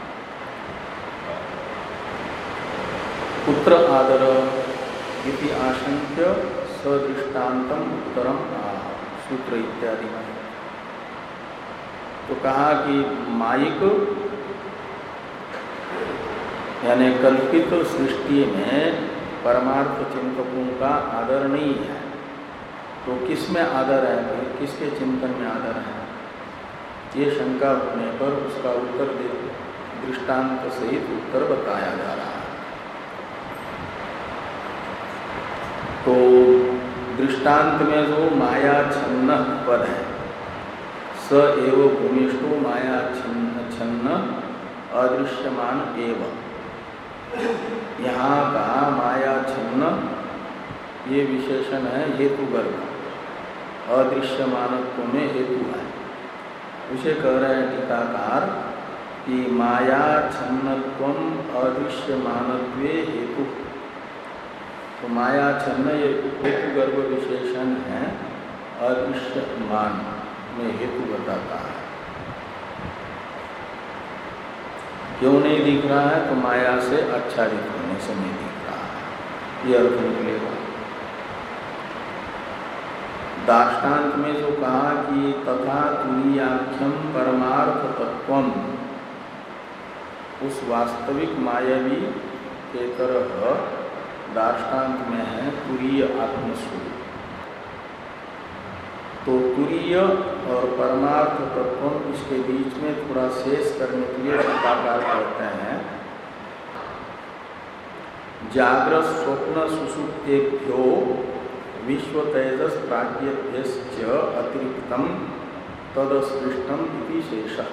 [SPEAKER 1] पुत्र आदर इति आशंक्य सदृष्टान्तम उत्तरम सूत्र इत्यादि में। तो कहा कि मायिक यानी कल्पित सृष्टि में परमार्थ चिंतकों का आदर नहीं है, तो किस में आदर है, फिर किसके चिंतन में आदर है, ये शंका होने पर उसका उत्तर दे दृष्टांत सहित उत्तर बताया जा रहा है। तो दृष्टांत में जो माया छन्न पद है, स एव भूमिष्ठो माया छन्न छन्न अदृश्यमान एव, यहाँ का माया छन्न ये विशेषण है हेतु गर्भ, अदृश्यमानत्व में हेतु है। उसे कह रहे हैं टीकाकार कि माया छन्नत्वम अदृश्यमानत्वे हेतु। तो माया छन्न ये हेतु गर्भ विशेषण है, अदृश्यमान में हेतु बताता है। क्यों नहीं दिख रहा है, तो माया से आच्छादित होने से नहीं दिख रहा है, ये अर्थ निकलेगा। दार्ष्टान्त में जो कहा कि तथा तुरीयाख्यम परमार्थ तत्वम, उस वास्तविक मायावी के तरह दार्ष्टान्त में है तुरीय आत्मस्वरूप। तो तुरीय और परमार्थ तत्व इसके बीच में थोड़ा शेष करने के लिए टीकाकार कहते हैं जागृत स्वप्न सुषुप्तेभ्यो विश्व तेजस प्राज्ञभ्यश्च अतिरिक्तम तदस्पृष्टम इति शेषः।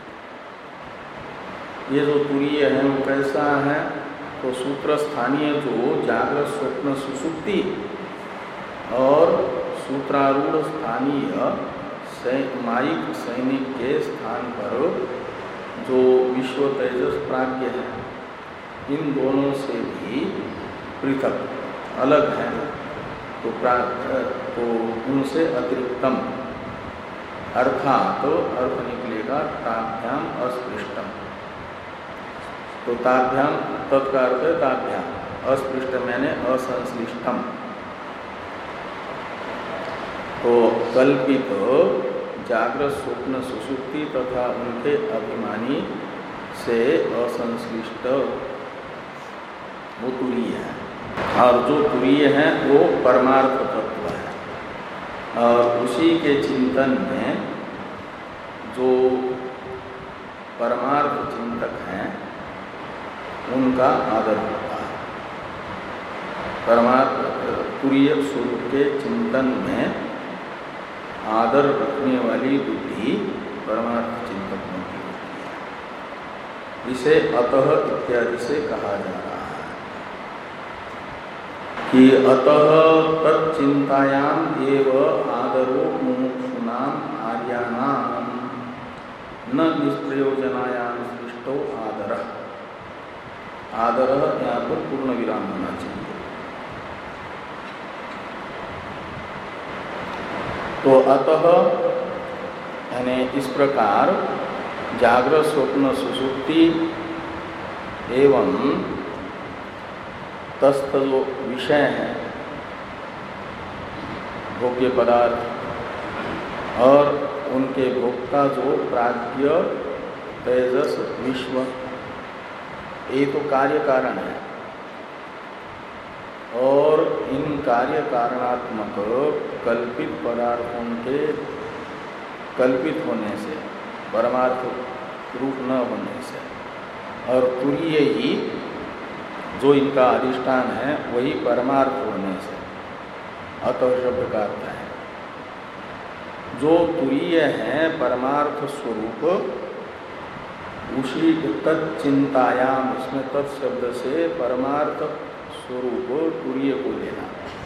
[SPEAKER 1] ये जो तुरीय है वो कैसा है, तो सूत्र स्थानीय जो जागृत स्वप्न सुषुप्ति और सूत्रारूढ़ स्थानीय मायिक सैनिक के स्थान पर जो विश्व तेजस प्राज्ञ है, इन दोनों से भी पृथक अलग है, तो तो उनसे अतिरिक्तम अर्थात तो अर्थ निकलेगा ताभ्याम अस्पृष्टम। तो ताभ्याम तत्कार्थ है ताभ्याम, अस्पृष्ट मैंने असंश्लिष्टम। तो कल्पित जागृत स्वप्न सुषुप्ति तथा उनके अभिमानी से असंश्लिष्ट वो तुरीय है, और जो तुरीय है वो परमार्थ तत्व है। और उसी के चिंतन में जो परमार्थ चिंतक हैं उनका आदर होता है। परमार्थ तुरीय स्वरूप के चिंतन में आदर रखने वाली बुद्धि परमार्थ चिंतकों की होती है। इसे अतः इत्यादि से कहा जा रहा है कि अतः तच्चिंतायाम एव आदरो मुमुक्षुनाम आर्याणाम न निष्प्रयोजनायाम सृष्टो आदरः। आदर यहाँ पर पूर्ण विराम होना चाहिए। तो अतः यानी इस प्रकार जागृत स्वप्न सुषुप्ति एवं तस्थ जो विषय है भोग्य पदार्थ और उनके भोक्ता जो प्राज्ञ तेजस विश्व, ये तो कार्य कारण है, और इन कार्य कारणात्मक कल्पित पदार्थों के कल्पित होने से, परमार्थ रूप न होने से, और तुरीय ही जो इनका अधिष्ठान है वही परमार्थ होने से अतः शब्द का अर्थ है। जो तुरीय है परमार्थ स्वरूप, उसी तच्चिंतायाम, इसमें तत्शब्द से परमार्थ स्वरूप तुरीय को लेना,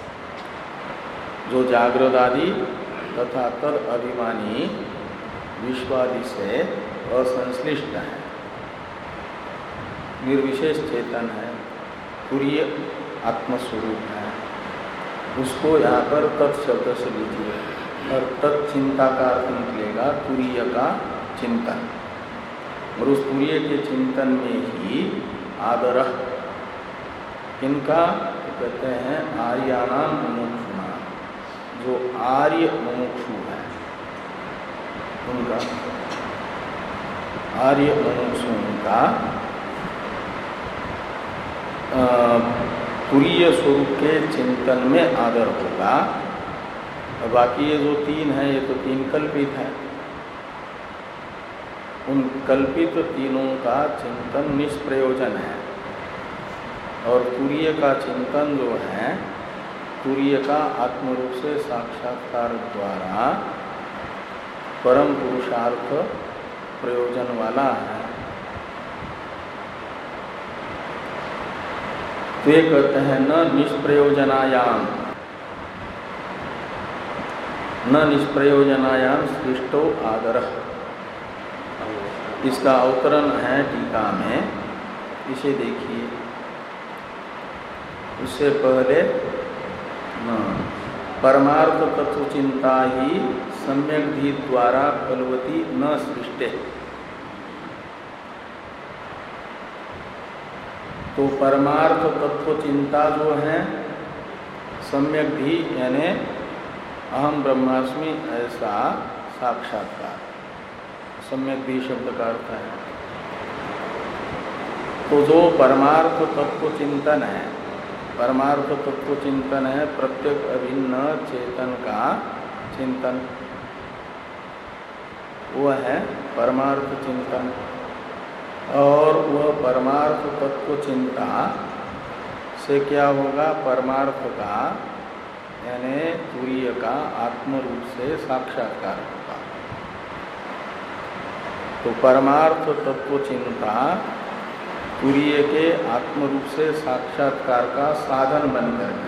[SPEAKER 1] जो जागृत आदि तथा तद अभिमानी विश्वादि से असंश्लिष्ट है, निर्विशेष चेतन है, तुरीय आत्मस्वरूप है, उसको यहाँ पर तत्शब्द से लीजिए और तत्चिंता का अर्थ निकलेगा तुरीय का चिंतन। और उस तुरीय के चिंतन में ही आदर किनका तो कहते हैं आर्याणाम मुमुक्षुना, जो आर्य मुमुक्षु है उनका, आर्य मुमुक्षु का तुरीय स्वरूप के चिंतन में आदर होगा। और बाकी ये जो तीन है ये तो तीन कल्पित है, उन कल्पित तीनों का चिंतन निष्प्रयोजन है। और तुरीय का चिंतन जो है, तुरीय का आत्मरूप से साक्षात्कार द्वारा परम पुरुषार्थ प्रयोजन वाला है। तो ये कहते हैं न निष्प्रयोजनायाम, न निष्प्रयोजनायाम सृष्टो आदरः। इसका अवतरण है टीका में, इसे देखिए। उससे पहले न परमार्थ तत्व चिंता ही सम्यक धी द्वारा फलवती न सृष्टे। तो परमार्थ तत्व चिंता जो है सम्यक धी यानी अहम ब्रह्मास्मि ऐसा साक्षात्कार, सम्यक भी शब्द का अर्थ है। तो जो परमार्थ तत्व चिंतन है, परमार्थ तत्व चिंतन है प्रत्येक अभिन्न चेतन का चिंतन, वह है परमार्थ चिंतन। और वह परमार्थ तत्व चिंता से क्या होगा, परमार्थ का यानी तुरीय का आत्मरूप से साक्षात्कार होगा। तो परमार्थ तत्व चिंता तुरीय के आत्मरूप से साक्षात्कार का साधन बनकर के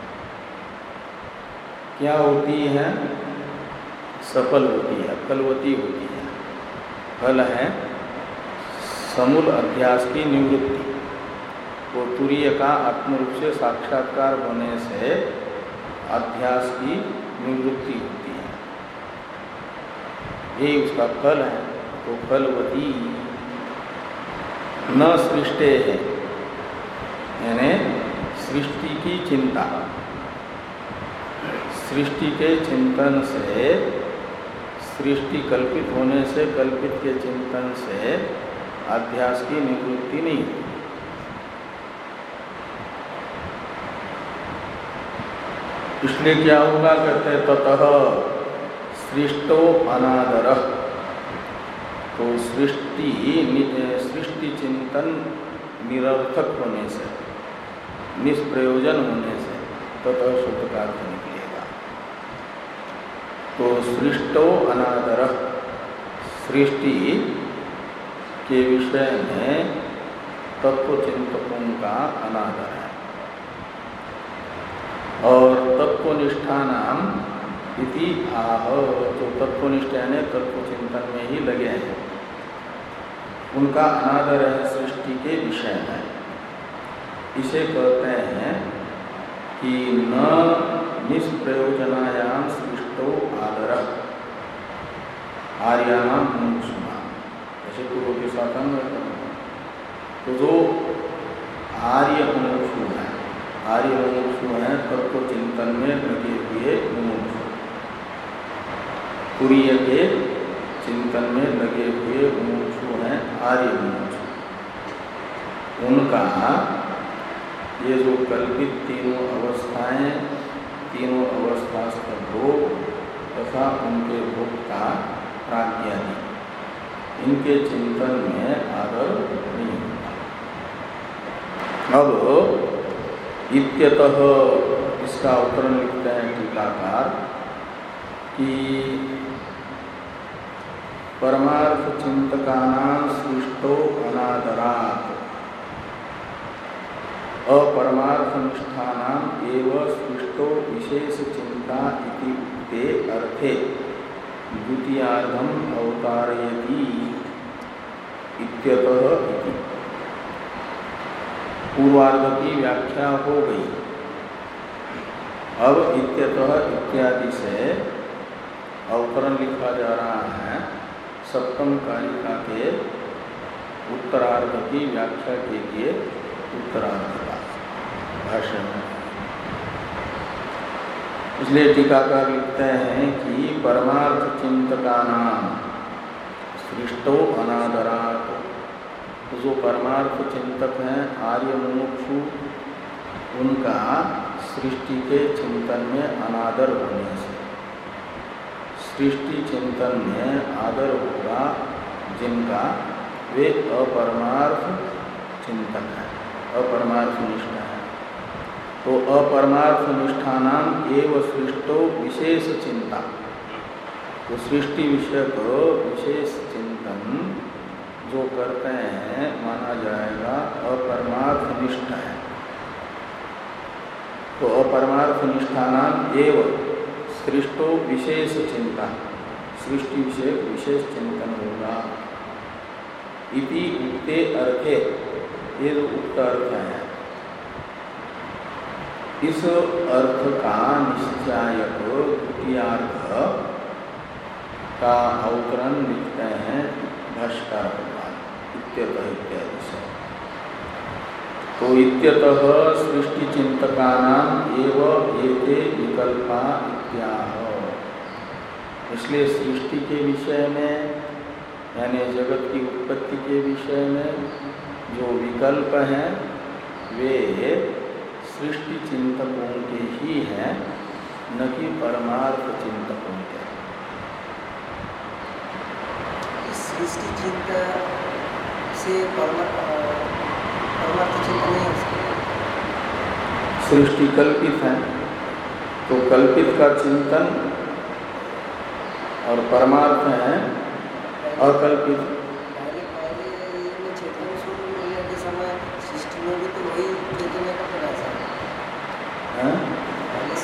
[SPEAKER 1] क्या होती है, सफल होती है, फलवती होती है। फल है समूल अध्यास की निवृत्ति। वो तुरीय का आत्मरूप से साक्षात्कार होने से अध्यास की निवृत्ति होती है, यही उसका फल है। तो फलवती न सृष्टे है यानी सृष्टि की चिंता, सृष्टि के चिंतन से, सृष्टि कल्पित होने से, कल्पित के चिंतन से अध्यास की निवृत्ति नहीं। इसलिए क्या होगा, कहते हैं ततः सृष्टो अनादरः। तो सृष्टि सृष्टि चिंतन निरर्थक होने से, निष्प्रयोजन होने से ततः शब्द का अर्थ निकलेगा। तो सृष्टो अनादरः, सृष्टि के विषय में तत्व चिंतकों का अनादर है। और तत्वनिष्ठा नाम इति आह, तो तत्वनिष्ठ यानी तत्व चिंतन में ही लगे हैं, उनका अनादर है सृष्टि के विषय में। इसे कहते हैं कि न निष्प्रयोजनायाम सृष्टो आदरः आर्याणाम मुमुक्षुना, ऐसे पूर्व के साथ हम तो जो आर्य मुमुक्षु है, आर्य मुमुक्षु है तत्व चिंतन में लगे हुए मुमुक्षु, तुरीय के चिंतन में लगे हुए मुमुक्षु हैं आर्य मुमुक्षु। उनका ये जो कल्पित तीनों अवस्थाएं, तीनों अवस्थास्थ भोग तथा उनके भोग का प्राज्ञानी, इनके चिंतन में आदर नहीं होता। अब इत्यतः इसका अवतरण लिखते हैं टीकाकार कि परमार्थ चिंतकानां सृष्टो अनादरात् अपरमार्थनिष्ठानां एव सृष्टो विशेष चिंता इति उक्ते अर्थे द्वितीयार्धम अवतारयति इत्यतः इति। पूर्वार्ध की व्याख्या हो गई। अब इत्यतः इत्यादि से अवतरण लिखा जा रहा है सप्तम कारिका के उत्तरार्ध की व्याख्या के लिए उत्तरार्ध का भाष्य में। इसलिए टीकाकार लिखते हैं कि परमार्थ चिंतकानां सृष्टो अनादरात्, जो परमार्थ चिंतक हैं आर्य मुमुक्षु, उनका सृष्टि के चिंतन में अनादर होने से, सृष्टि चिंतन में आदर होगा जिनका, वे अपरमार्थ चिंतक है, अपरमार्थ निष्ठा है। तो अपरमार्थ निष्ठानाम एव सृष्टो विशेष चिंता, तो सृष्टि विषयक विशेष चिंतन जो करते हैं माना जाएगा अपरमार्थ निष्ठा है। तो अपरमार्थ निष्ठानाम एव सृष्टो विशेष चिंता, सृष्टि विषयक विशेष चिंतन होगा। इति उक्ते अर्थे, ये जो उक्त अर्थ है, इस अर्थ का निश्चायक द्वितीयार्थ का अवतरण लिखते हैं भाष्यकार भगवान इत्यतः इत्यादि से। तो इत्यतः सृष्टि चिंतकानां एव एते विकल्पा इत्याह, इसलिए सृष्टि के विषय में यानी जगत की उत्पत्ति के विषय में जो विकल्प हैं वे सृष्टि चिंतकों के ही हैं, न कि परमार्थ चिंतकों के।
[SPEAKER 3] सृष्टि चिंता से परमार्थ चिंता नहीं हो सकता।
[SPEAKER 1] सृष्टि कल्पित है तो कल्पित का चिंतन, और परमार्थ है अकल्पित।
[SPEAKER 3] पहले पहले ये चेतन स्वरूप मिलने के समय सृष्टि में भी तो वही चेतन का प्रकाश है। पहले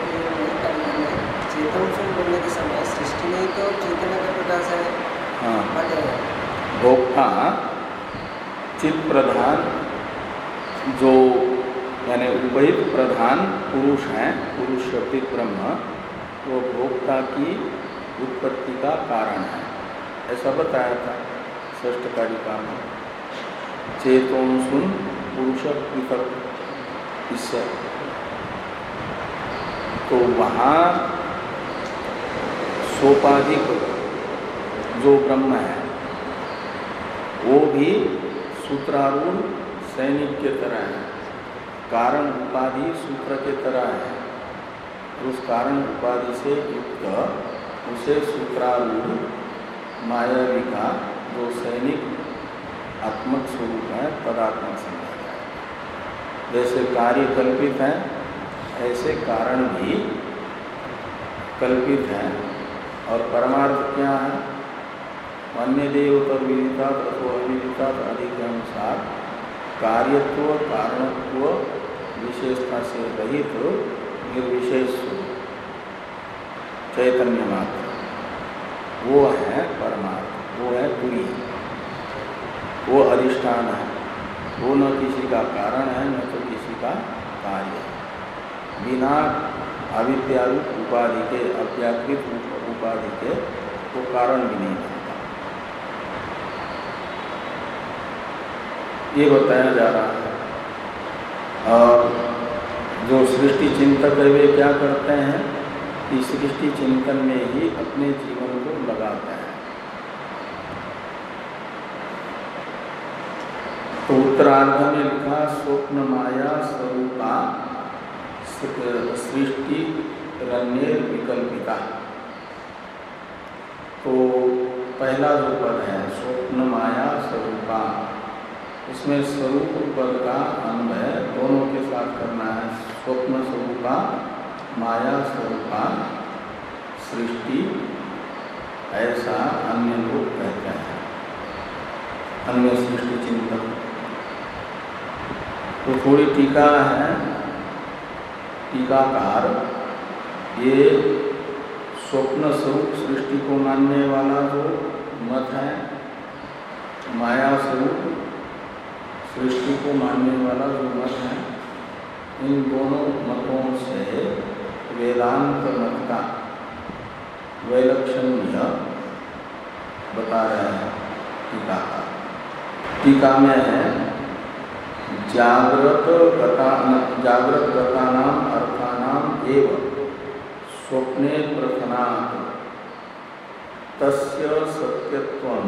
[SPEAKER 3] चेतन स्वरूप मिलने के समय सृष्टि में तो चेतन का प्रकाश है।
[SPEAKER 1] हाँ, भोक्ता चित्त प्रधान जो यानी उपहित प्रधान पुरुष हैं, पुरुष शब्दिक ब्रह्म, वो भोक्ता की उत्पत्ति का कारण है, ऐसा बताया था षष्ठ कारिका में। चेतोंसुन पुरुष पृथक, इससे तो वहाँ सोपाधिक जो ब्रह्म है वो भी सूत्रारूढ़ सैनिक के तरह है, कारण उपाधि सूत्र के तरह है। उस कारण उपाधि से युक्त उसे सूत्रारूढ़ मायावी का जो सैनिक आत्मक स्वरूप है तदात्मक समझा जाए। जैसे कार्य कल्पित है ऐसे कारण भी कल्पित है, और परमार्थ क्या है? अन्य देव तर विदिता अथवा अविदिता आदि के अनुसार कार्यत्व कारणत्व विशेषता से रहित तो निर्विशेष चैतन्य मात्र, वो है परमार्थ, वो है तुरी, वो अधिष्ठान है, वो न किसी का कारण है न तो किसी का कार्य है। बिना अविद्यारूप उपाधि के, अव्याकृत उपाधि के वो कारण भी नहीं बनता। ये बताया जा रहा है। और जो सृष्टि चिंतक है वे क्या करते हैं कि सृष्टि चिंतन में ही अपने जीवन को लगाते हैं। तो उत्तरार्ध में लिखा स्वप्न माया स्वरूपा सृष्टि रण्य विकल्पिता। तो पहला जो पद है स्वप्न माया स्वरूपा, इसमें स्वरूप पद का अन्वय दोनों के साथ करना है। स्वप्न स्वरूपा माया स्वरूपा सृष्टि, ऐसा अन्य लोग कहते हैं, अन्य सृष्टि चिंतन। तो थोड़ी टीका है, टीकाकार ये स्वप्न स्वरूप सृष्टि को मानने वाला जो मत है, माया स्वरूप सृष्टि को मानने वाला जो मत है, इन दोनों मतों से वेदांत मत का वैलक्षण्य बता रहे हैं टीका का। टीका में है जागृत गता जागृत गतानाम अर्थानाम एव स्वप्ने प्रथनात् तस्य सत्यत्वं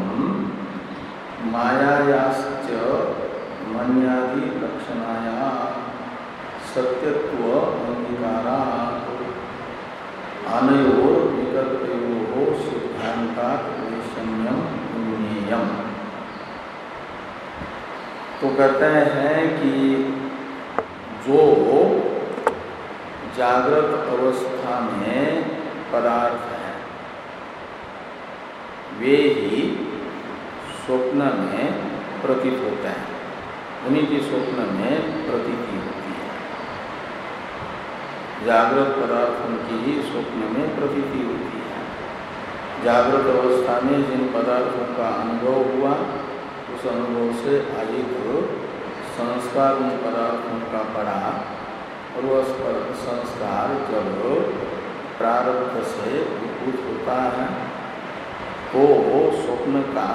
[SPEAKER 1] मायायाश्च मन्यादि लक्षणाया सत्यत्व अंगीकारात् अनयोर विकल्पयोः सिद्धान्तात् वैषम्यम् उन्नेयम्। तो कहते हैं कि जो जागृत अवस्था में पदार्थ हैं वे ही स्वप्न में प्रतीत होते हैं, उन्हीं की स्वप्न में प्रतीति होती है। जागृत पदार्थों की ही स्वप्न में प्रतीति होती है। जागृत अवस्था में जिन पदार्थों का अनुभव हुआ उस अनुभव से अधिक संस्कार उन पदार्थों का पड़ा और वह संस्कार जब प्रारब्ध से उद्भूत होता है तो स्वप्न का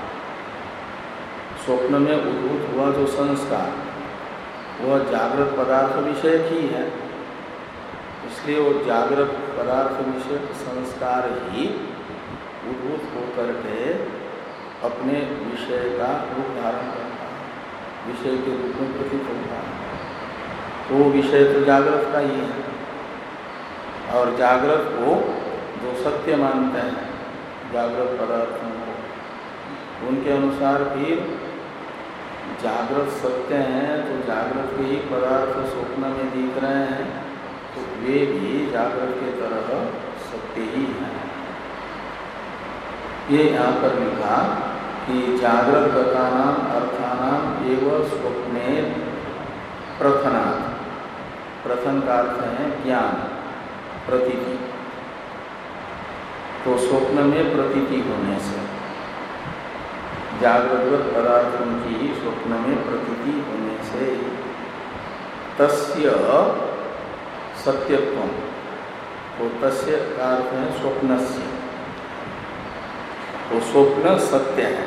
[SPEAKER 1] स्वप्न में उद्भूत हुआ जो संस्कार वह जागृत पदार्थ विषयक ही है, इसलिए वो जागृत पदार्थ विषयक संस्कार ही उद्भूत होकर के अपने विषय का रूप धारण करता है, विषय के रूप में प्रतीत होता है। वो विषय तो जागृत का ही है और जागृत को जो सत्य मानते हैं जागृत पदार्थों को, उनके अनुसार फिर जागृत सत्य हैं तो जागृत के ही पदार्थ स्वप्न में दिख रहे हैं तो वे भी जागृत के तरह सत्य ही हैं। ये यहाँ पर लिखा कि जागृत गतानाम अर्थानाम एवं स्वप्ने प्रथनात्, प्रथन का अर्थ है ज्ञान प्रतीति, तो स्वप्न में प्रतीति होने से जागृत पदार्थों की स्वप्न में प्रतीति होने से तस्य सत्यत्व, तो तस्य का अर्थ है स्वप्नस्य, तो स्वप्न सत्य है।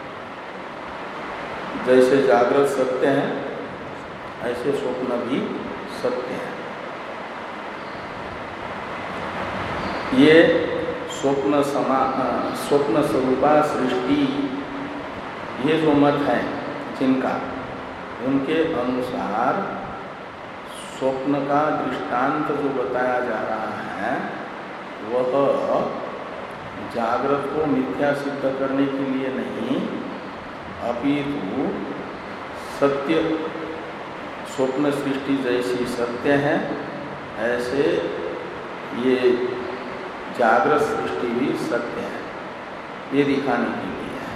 [SPEAKER 1] जैसे जागृत सत्य है ऐसे स्वप्न भी सत्य है। ये स्वप्न समा स्वप्न स्वरूपा सृष्टि, ये जो मत है जिनका, उनके अनुसार स्वप्न का दृष्टांत जो बताया जा रहा है वह जागृत को मिथ्या सिद्ध करने के लिए नहीं, अपितु सत्य स्वप्न सृष्टि जैसी सत्य है ऐसे ये जागृत सृष्टि भी सत्य है, ये दिखाने के लिए है।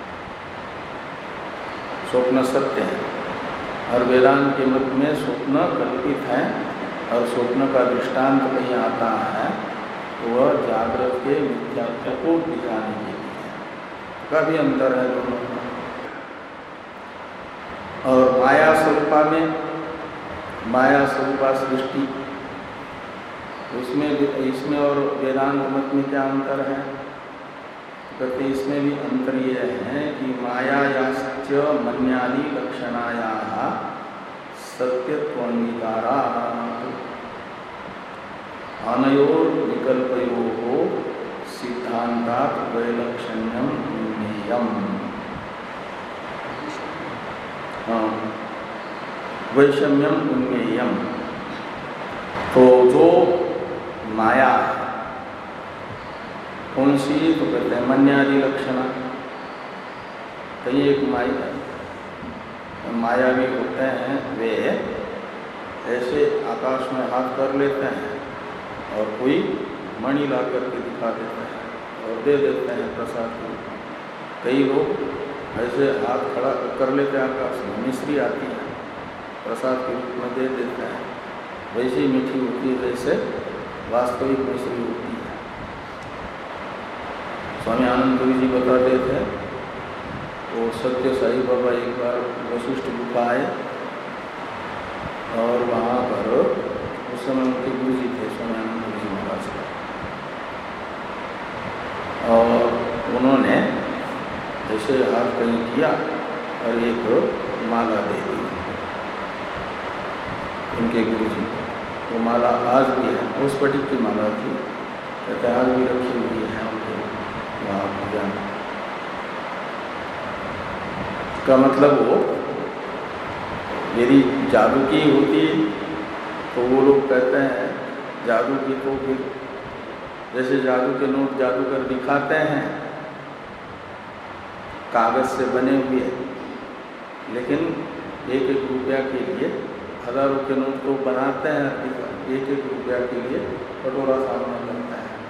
[SPEAKER 1] स्वप्न सत्य है और वेदांत के मत में स्वप्न कल्पित है और स्वप्न का दृष्टांत कहीं आता है वह जागृत के मिथ्यात्व को दिखाने के लिए का भी अंतर है दोनों में। और माया स्वरूपा में माया स्वरूपा सृष्टि, उसमें इसमें और वेदांत मत में क्या अंतर है? कहते इसमें भी अंतर ये है कि मायायाश्च मन्यादि लक्षणाया सत्यत्वांगीकारा अनयोर विकल्पयोः सिद्धान्तात् वैलक्षण्यम् उन्नेयम्। वैषम्यम् उन्नेयम्, तो जो माया कौन सी, तो कहते हैं मन्यादि लक्षणा। कई एक माया माया भी होते हैं, वे ऐसे आकाश में हाथ कर लेते हैं और कोई मणि ला करके दिखा देते हैं और दे देते हैं प्रसाद को। कई लोग ऐसे हाथ खड़ा कर लेते हैं आकाश में, मिश्री आती है प्रसाद के रूप में दे देते हैं, वैसी मीठी होती है जैसे वास्तविक मिश्री होती है। स्वामी आनंद गिरी जी बताते थे तो सत्य साई बाबा एक बार वशिष्ठ गुफा आए और वहाँ पर उस समय उनके गुरु जी थे स्वामी गुरु जी महाराज का, और उन्होंने जैसे हाथ कहीं किया और एक माला दे दी उनके गुरु जी को। वो माला आज भी है, उस स्फटिक की माला थी, कहते आज भी रखी हुई है उनके वहाँ पूजा में। का मतलब वो यदि जादू की होती तो वो लोग कहते हैं जादू की, तो फिर जैसे जादू के नोट जादूगर दिखाते हैं कागज से बने हुए, लेकिन एक एक रुपया के लिए हजारों के नोट तो बनाते हैं, एक एक रुपया के लिए कटोरा सामने करता है।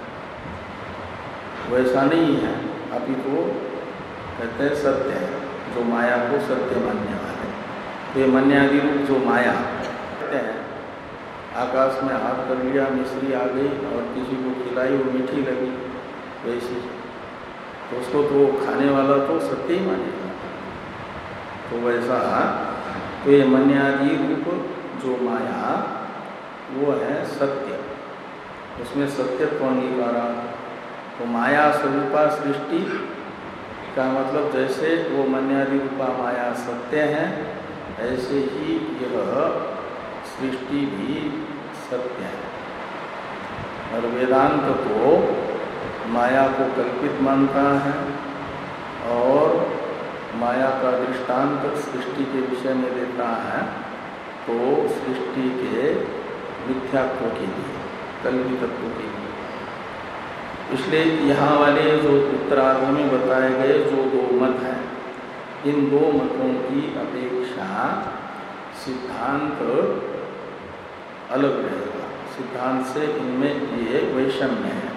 [SPEAKER 1] वैसा नहीं है, अभी तो कहते हैं सत्य है, जो माया को सत्य मानने वाले। तो ये मन्यादि रूप जो माया कहते हैं, आकाश में हाथ कर लिया, मिश्री आ गई और किसी को खिलाई वो मीठी लगी, वैसी तो उसको तो खाने वाला तो सत्य ही मानेगा। तो वैसा तो ये मन्यादि रूप जो माया वो है सत्य, उसमें सत्यत्व अंगीकारा। तो माया स्वरूपा सृष्टि का मतलब जैसे वो मन्यादि रूपा माया सत्य है, ऐसे ही यह सृष्टि भी सत्य है। और वेदांत तो माया को कल्पित मानता है और माया का दृष्टांत सृष्टि के विषय में देता है, तो सृष्टि के मिथ्यात्व के लिए, कल्पितत्व के लिए। इसलिए यहाँ वाले जो उत्तरार्ध में बताए गए जो दो मत हैं, इन दो मतों की अपेक्षा सिद्धांत अलग रहेगा। सिद्धांत से इनमें ये वैषम्य है।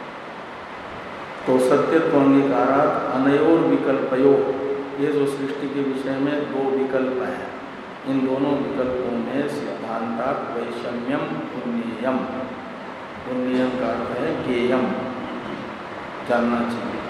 [SPEAKER 1] तो सत्यत्व अंगीकारात् अनयोर विकल्पयो, ये जो सृष्टि के विषय में दो विकल्प हैं, इन दोनों विकल्पों में सिद्धांतात् वैषम्यम पुण्यम, पुण्यम का अर्थ है ज्ञेयम, जानना चाहिए।